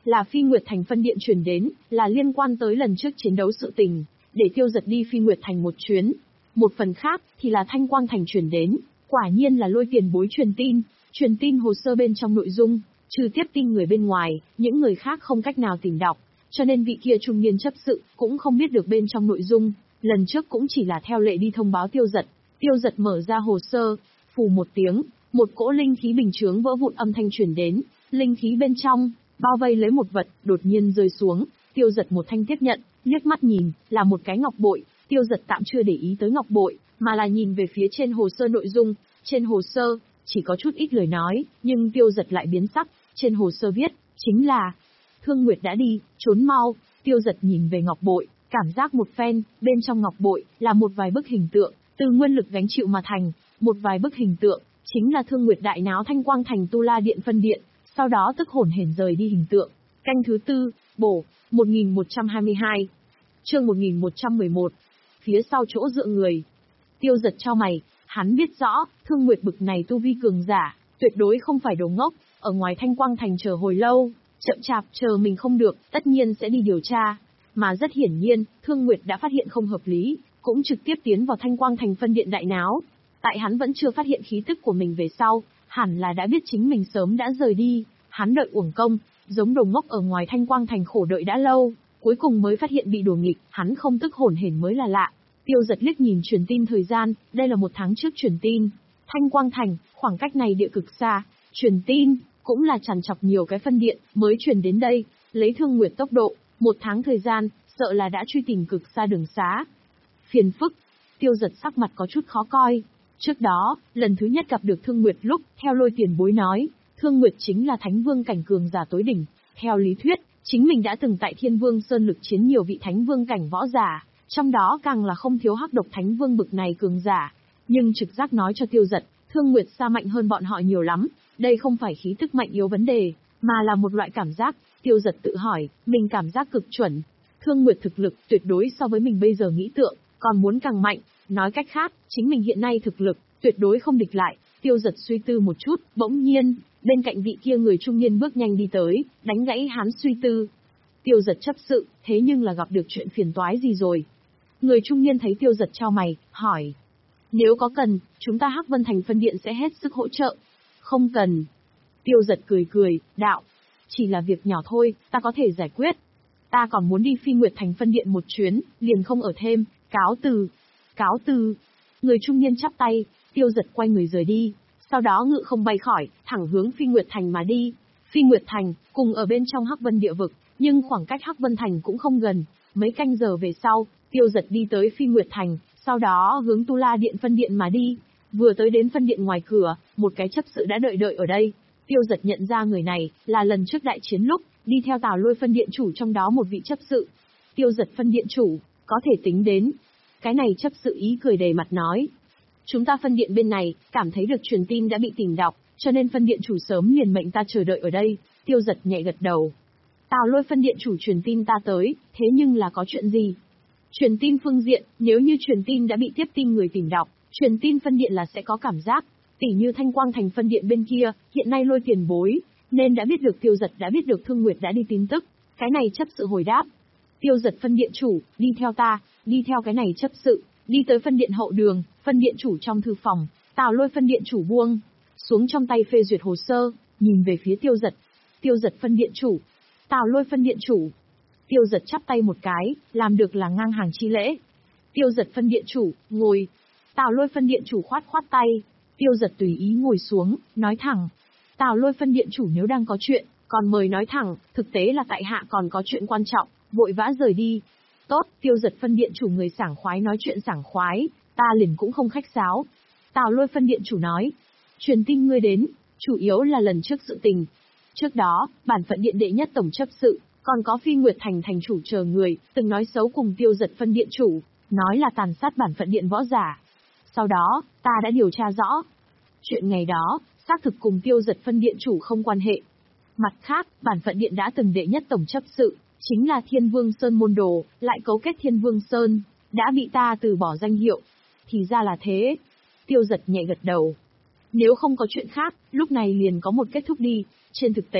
là Phi Nguyệt Thành phân điện truyền đến, là liên quan tới lần trước chiến đấu sự tình, để Tiêu Giật đi Phi Nguyệt Thành một chuyến. Một phần khác, thì là Thanh Quang Thành truyền đến, quả nhiên là Lôi Tiền Bối truyền tin, truyền tin hồ sơ bên trong nội dung, trừ tiếp tin người bên ngoài, những người khác không cách nào tìm đọc, cho nên vị kia trung niên chấp sự cũng không biết được bên trong nội dung, lần trước cũng chỉ là theo lệ đi thông báo Tiêu Giật. Tiêu Giật mở ra hồ sơ, phù một tiếng, một cỗ linh khí bình chướng vỡ vụn âm thanh truyền đến, linh khí bên trong bao vây lấy một vật, đột nhiên rơi xuống, Tiêu Giật một thanh tiếp nhận, liếc mắt nhìn, là một cái ngọc bội. Tiêu Giật tạm chưa để ý tới ngọc bội, mà là nhìn về phía trên hồ sơ nội dung. Trên hồ sơ chỉ có chút ít lời nói, nhưng Tiêu Giật lại biến sắc. Trên hồ sơ viết chính là Thương Nguyệt đã đi, trốn mau. Tiêu Giật nhìn về ngọc bội, cảm giác một phen, bên trong ngọc bội là một vài bức hình tượng, từ nguyên lực gánh chịu mà thành. Một vài bức hình tượng chính là Thương Nguyệt đại náo Thanh Quang Thành Tu La Điện phân điện, sau đó tức hồn hển rời đi hình tượng. Canh thứ tư, bổ, một nghìn một trăm hai mươi hai. Chương một nghìn một trăm mười một. Phía sau chỗ dựa người. Tiêu Giật chau mày, hắn biết rõ, Thương Nguyệt bực này tu vi cường giả, tuyệt đối không phải đồ ngốc, ở ngoài Thanh Quang Thành chờ hồi lâu, chậm chạp chờ mình không được, tất nhiên sẽ đi điều tra. Mà rất hiển nhiên, Thương Nguyệt đã phát hiện không hợp lý, cũng trực tiếp tiến vào Thanh Quang Thành phân điện đại náo. Tại hắn vẫn chưa phát hiện khí tức của mình về sau, hẳn là đã biết chính mình sớm đã rời đi, hắn đợi uổng công, giống đồ ngốc ở ngoài Thanh Quang Thành khổ đợi đã lâu, cuối cùng mới phát hiện bị đùa nghịch, hắn không tức hồn hển mới là lạ. Tiêu Giật liếc nhìn truyền tin thời gian, đây là một tháng trước truyền tin. Thanh Quang Thành, khoảng cách này địa cực xa, truyền tin, cũng là trằn trọc nhiều cái phân điện, mới truyền đến đây, lấy Thương Nguyệt tốc độ, một tháng thời gian, sợ là đã truy tìm cực xa đường xá. Phiền phức, Tiêu Giật sắc mặt có chút khó coi. Trước đó, lần thứ nhất gặp được Thương Nguyệt lúc, theo Lôi Tiền Bối nói, Thương Nguyệt chính là Thánh Vương cảnh cường giả tối đỉnh. Theo lý thuyết, chính mình đã từng tại Thiên Vương Sơn lực chiến nhiều vị Thánh Vương cảnh võ giả, trong đó càng là không thiếu Hắc Độc Thánh Vương bực này cường giả. Nhưng trực giác nói cho Tiêu Giật, Thương Nguyệt xa mạnh hơn bọn họ nhiều lắm, đây không phải khí tức mạnh yếu vấn đề, mà là một loại cảm giác. Tiêu Giật tự hỏi, mình cảm giác cực chuẩn. Thương Nguyệt thực lực tuyệt đối so với mình bây giờ nghĩ tượng, còn muốn càng mạnh. Nói cách khác, chính mình hiện nay thực lực, tuyệt đối không địch lại. Tiêu Giật suy tư một chút, bỗng nhiên, bên cạnh vị kia người trung niên bước nhanh đi tới, đánh gãy hắn suy tư. Tiêu Giật chấp sự, thế nhưng là gặp được chuyện phiền toái gì rồi? Người trung niên thấy Tiêu Giật chau mày, hỏi. Nếu có cần, chúng ta Hắc Vân Thành phân điện sẽ hết sức hỗ trợ. Không cần. Tiêu Giật cười cười, đạo. Chỉ là việc nhỏ thôi, ta có thể giải quyết. Ta còn muốn đi Phi Nguyệt Thành phân điện một chuyến, liền không ở thêm, cáo từ. Cáo từ. Người trung niên chắp tay, Tiêu Giật quay người rời đi, sau đó ngự không bay khỏi, thẳng hướng Phi Nguyệt Thành mà đi. Phi Nguyệt Thành, cùng ở bên trong Hắc Vân địa vực, nhưng khoảng cách Hắc Vân Thành cũng không gần. Mấy canh giờ về sau, Tiêu Giật đi tới Phi Nguyệt Thành, sau đó hướng Tu La Điện phân điện mà đi. Vừa tới đến phân điện ngoài cửa, một cái chấp sự đã đợi đợi ở đây. Tiêu Giật nhận ra người này, là lần trước đại chiến lúc, đi theo Tào Lôi phân điện chủ trong đó một vị chấp sự. Tiêu Giật phân điện chủ, có thể tính đến. Cái này chấp sự ý cười đầy mặt nói. Chúng ta phân điện bên này, cảm thấy được truyền tin đã bị tìm đọc, cho nên phân điện chủ sớm liền mệnh ta chờ đợi ở đây. Tiêu Giật nhẹ gật đầu. Tào Lôi phân điện chủ truyền tin ta tới, thế nhưng là có chuyện gì? Truyền tin phương diện, nếu như truyền tin đã bị tiếp tin người tìm đọc, truyền tin phân điện là sẽ có cảm giác. Tỉ như Thanh Quang Thành phân điện bên kia, hiện nay Lôi Tiền Bối, nên đã biết được Tiêu Giật đã biết được Thương Nguyệt đã đi tin tức. Cái này chấp sự hồi đáp. Tiêu Giật phân điện chủ, đi theo ta, đi theo cái này chấp sự, đi tới phân điện hậu đường, phân điện chủ trong thư phòng, Tào Lôi phân điện chủ buông xuống trong tay phê duyệt hồ sơ, nhìn về phía Tiêu Giật. Tiêu Giật phân điện chủ, Tào Lôi phân điện chủ. Tiêu Giật chắp tay một cái, làm được là ngang hàng chi lễ. Tiêu Giật phân điện chủ, ngồi. Tào Lôi phân điện chủ khoát khoát tay. Tiêu Giật tùy ý ngồi xuống, nói thẳng. Tào Lôi phân điện chủ nếu đang có chuyện, còn mời nói thẳng, thực tế là tại hạ còn có chuyện quan trọng, vội vã rời đi. Tốt, Tiêu Giật phân điện chủ người sảng khoái nói chuyện sảng khoái, ta liền cũng không khách sáo. Tào Lôi phân điện chủ nói. Truyền tin ngươi đến, chủ yếu là lần trước sự tình. Trước đó, bản phận điện đệ nhất tổng chấp sự, còn có Phi Nguyệt Thành thành chủ chờ người, từng nói xấu cùng Tiêu Giật phân điện chủ, nói là tàn sát bản phận điện võ giả. Sau đó, ta đã điều tra rõ. Chuyện ngày đó, xác thực cùng Tiêu Giật phân điện chủ không quan hệ. Mặt khác, bản phận điện đã từng đệ nhất tổng chấp sự, chính là Thiên Vương Sơn môn đồ, lại cấu kết Thiên Vương Sơn, đã bị ta từ bỏ danh hiệu. Thì ra là thế. Tiêu Giật nhẹ gật đầu. Nếu không có chuyện khác, lúc này liền có một kết thúc đi. Trên thực tế,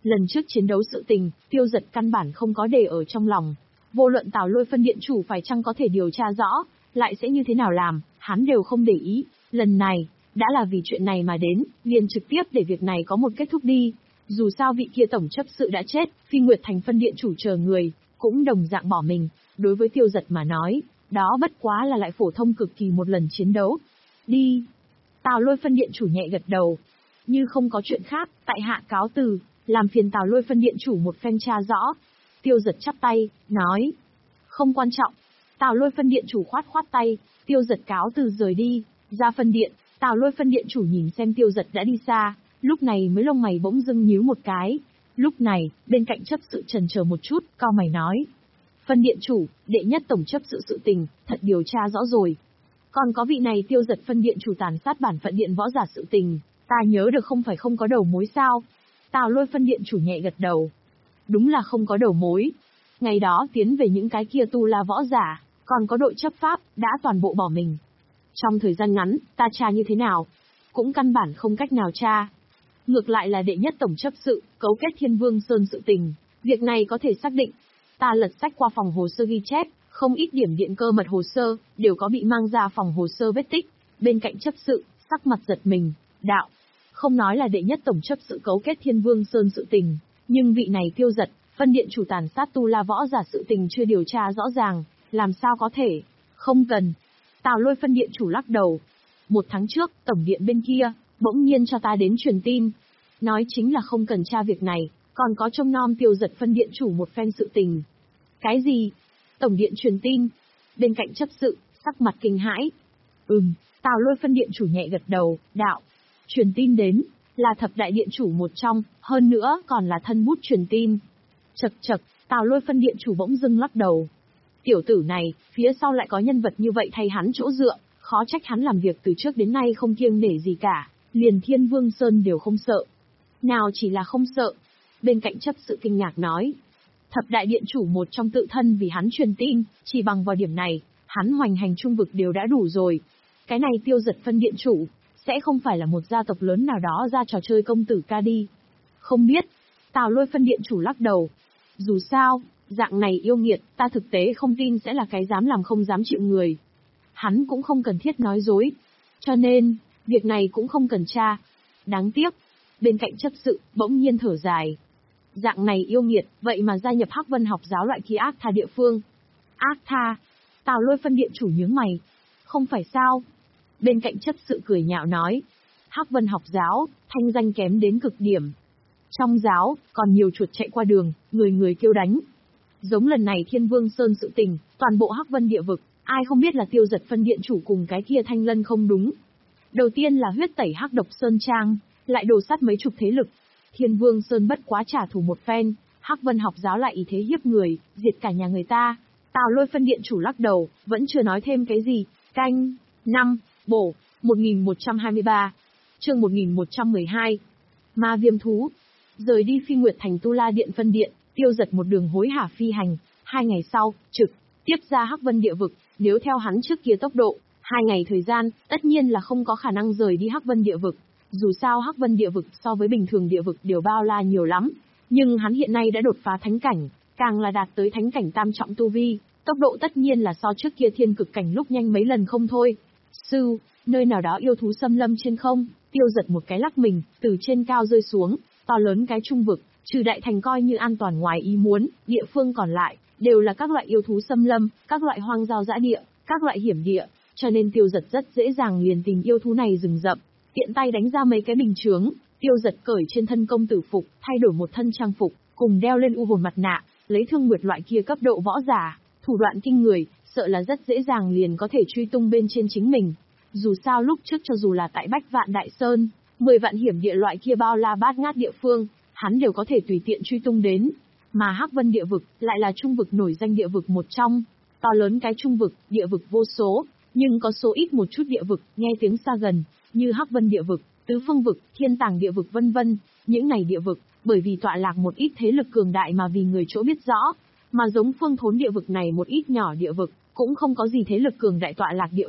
Lần trước chiến đấu sự tình, Tiêu Dật căn bản không có để ở trong lòng. Vô luận Tào Lôi phân điện chủ phải chăng có thể điều tra rõ, lại sẽ như thế nào làm, hắn đều không để ý. Lần này, đã là vì chuyện này mà đến, liền trực tiếp để việc này có một kết thúc đi. Dù sao vị kia tổng chấp sự đã chết, Phi Nguyệt Thành phân điện chủ chờ người, cũng đồng dạng bỏ mình. Đối với Tiêu Dật mà nói, đó bất quá là lại phổ thông cực kỳ một lần chiến đấu. Đi. Tào Lôi phân điện chủ nhẹ gật đầu. Như không có chuyện khác, tại hạ cáo từ, làm phiền Tào Lôi phân điện chủ một phen tra rõ. Tiêu Dật chắp tay, nói. Không quan trọng. Tào Lôi phân điện chủ khoát khoát tay, Tiêu Dật cáo từ rời đi, ra phân điện. Tào Lôi phân điện chủ nhìn xem Tiêu Dật đã đi xa, lúc này mới lông mày bỗng dưng nhíu một cái. Lúc này, bên cạnh chấp sự trần chờ một chút, cau mày nói. Phân điện chủ, đệ nhất tổng chấp sự sự tình, thật điều tra rõ rồi. Còn có vị này Tiêu Dật phân điện chủ tàn sát bản phận điện võ giả sự tình, ta nhớ được không phải không có đầu mối sao? Tào Lôi phân điện chủ nhẹ gật đầu. Đúng là không có đầu mối. Ngày đó tiến về những cái kia tu la võ giả, còn có đội chấp pháp, đã toàn bộ bỏ mình. Trong thời gian ngắn, ta tra như thế nào? Cũng căn bản không cách nào tra. Ngược lại là đệ nhất tổng chấp sự, cấu kết Thiên Vương Sơn sự tình. Việc này có thể xác định. Ta lật sách qua phòng hồ sơ ghi chép, không ít điểm điện cơ mật hồ sơ, đều có bị mang ra phòng hồ sơ vết tích. Bên cạnh chấp sự, sắc mặt giật mình, đạo. Không nói là đệ nhất tổng chấp sự cấu kết Thiên Vương Sơn sự tình, nhưng vị này Tiêu Dật, phân điện chủ tàn sát tu la võ giả sự tình chưa điều tra rõ ràng, làm sao có thể? Không cần. Tào Lôi phân điện chủ lắc đầu. Một tháng trước, tổng điện bên kia, bỗng nhiên cho ta đến truyền tin. Nói chính là không cần tra việc này, còn có trông nom Tiêu Dật phân điện chủ một phen sự tình. Cái gì? Tổng điện truyền tin. Bên cạnh chấp sự, sắc mặt kinh hãi. Ừm, Tào Lôi phân điện chủ nhẹ gật đầu, đạo. Truyền tin đến, là thập đại điện chủ một trong, hơn nữa còn là thân bút truyền tin. Chật chật, Tào Lôi phân điện chủ bỗng dưng lắc đầu. Tiểu tử này, phía sau lại có nhân vật như vậy thay hắn chỗ dựa, khó trách hắn làm việc từ trước đến nay không kiêng nể gì cả, liền Thiên Vương Sơn đều không sợ. Nào chỉ là không sợ. Bên cạnh chấp sự kinh ngạc nói. Thập đại điện chủ một trong tự thân vì hắn truyền tin, chỉ bằng vào điểm này, hắn hoành hành trung vực đều đã đủ rồi. Cái này Tiêu Dật phân điện chủ, sẽ không phải là một gia tộc lớn nào đó ra trò chơi công tử ca đi. Không biết. Tào Lôi phân điện chủ lắc đầu. Dù sao, dạng này yêu nghiệt, ta thực tế không tin sẽ là cái dám làm không dám chịu người. Hắn cũng không cần thiết nói dối. Cho nên, việc này cũng không cần tra. Đáng tiếc. Bên cạnh chấp sự, bỗng nhiên thở dài. Dạng này yêu nghiệt, vậy mà gia nhập Hắc Vân học giáo loại kia ác tha địa phương. Ác tha. Tào Lôi phân điện chủ nhướng mày. Không phải sao? Bên cạnh chấp sự cười nhạo nói. Hắc Vân học giáo, thanh danh kém đến cực điểm. Trong giáo, còn nhiều chuột chạy qua đường, người người kêu đánh. Giống lần này Thiên Vương Sơn sự tình, toàn bộ Hắc Vân địa vực, ai không biết là Tiêu Dật phân điện chủ cùng cái kia Thanh Lân không đúng. Đầu tiên là huyết tẩy Hắc Độc Sơn Trang, lại đổ sát mấy chục thế lực. Thiên Vương Sơn bất quá trả thù một phen, Hắc Vân học giáo lại ý thế hiếp người, diệt cả nhà người ta. Tào Lôi phân điện chủ lắc đầu, vẫn chưa nói thêm cái gì. Canh, năm, bổ, một nghìn một trăm hai mươi ba, chương một nghìn một trăm mười hai. Ma viêm thú. Rời đi Phi Nguyệt Thành Tu La Điện phân điện, Tiêu Dật một đường hối hả phi hành, hai ngày sau, trực tiếp ra Hắc Vân địa vực, nếu theo hắn trước kia tốc độ, hai ngày thời gian, tất nhiên là không có khả năng rời đi Hắc Vân địa vực. Dù sao Hắc Vân địa vực so với bình thường địa vực đều bao la nhiều lắm, nhưng hắn hiện nay đã đột phá thánh cảnh, càng là đạt tới thánh cảnh tam trọng tu vi, tốc độ tất nhiên là so trước kia thiên cực cảnh lúc nhanh mấy lần không thôi. Sư, nơi nào đó yêu thú xâm lâm trên không, Tiêu Dật một cái lắc mình, từ trên cao rơi xuống, to lớn cái trung vực, trừ đại thành coi như an toàn ngoài ý muốn, địa phương còn lại, đều là các loại yêu thú xâm lâm, các loại hoang giao dã địa, các loại hiểm địa, cho nên Tiêu Dật rất dễ dàng liền tìm yêu thú này rừng rậm, tiện tay đánh ra mấy cái bình chướng, Tiêu Dật cởi trên thân công tử phục, thay đổi một thân trang phục, cùng đeo lên u hồn mặt nạ, lấy Thương Nguyệt loại kia cấp độ võ giả, thủ đoạn kinh người, sợ là rất dễ dàng liền có thể truy tung bên trên chính mình. Dù sao lúc trước cho dù là tại Bách Vạn Đại Sơn, mười vạn hiểm địa loại kia bao la bát ngát địa phương, hắn đều có thể tùy tiện truy tung đến. Mà Hắc Vân địa vực lại là trung vực nổi danh địa vực một trong, to lớn cái trung vực, địa vực vô số, nhưng có số ít một chút địa vực nghe tiếng xa gần, như Hắc Vân địa vực, Tứ Phương vực, Thiên Tàng địa vực vân vân. Những này địa vực, bởi vì tọa lạc một ít thế lực cường đại mà vì người chỗ biết rõ, mà giống Phương Thốn địa vực này một ít nhỏ địa vực, cũng không có gì thế lực cường đại tọa lạc địa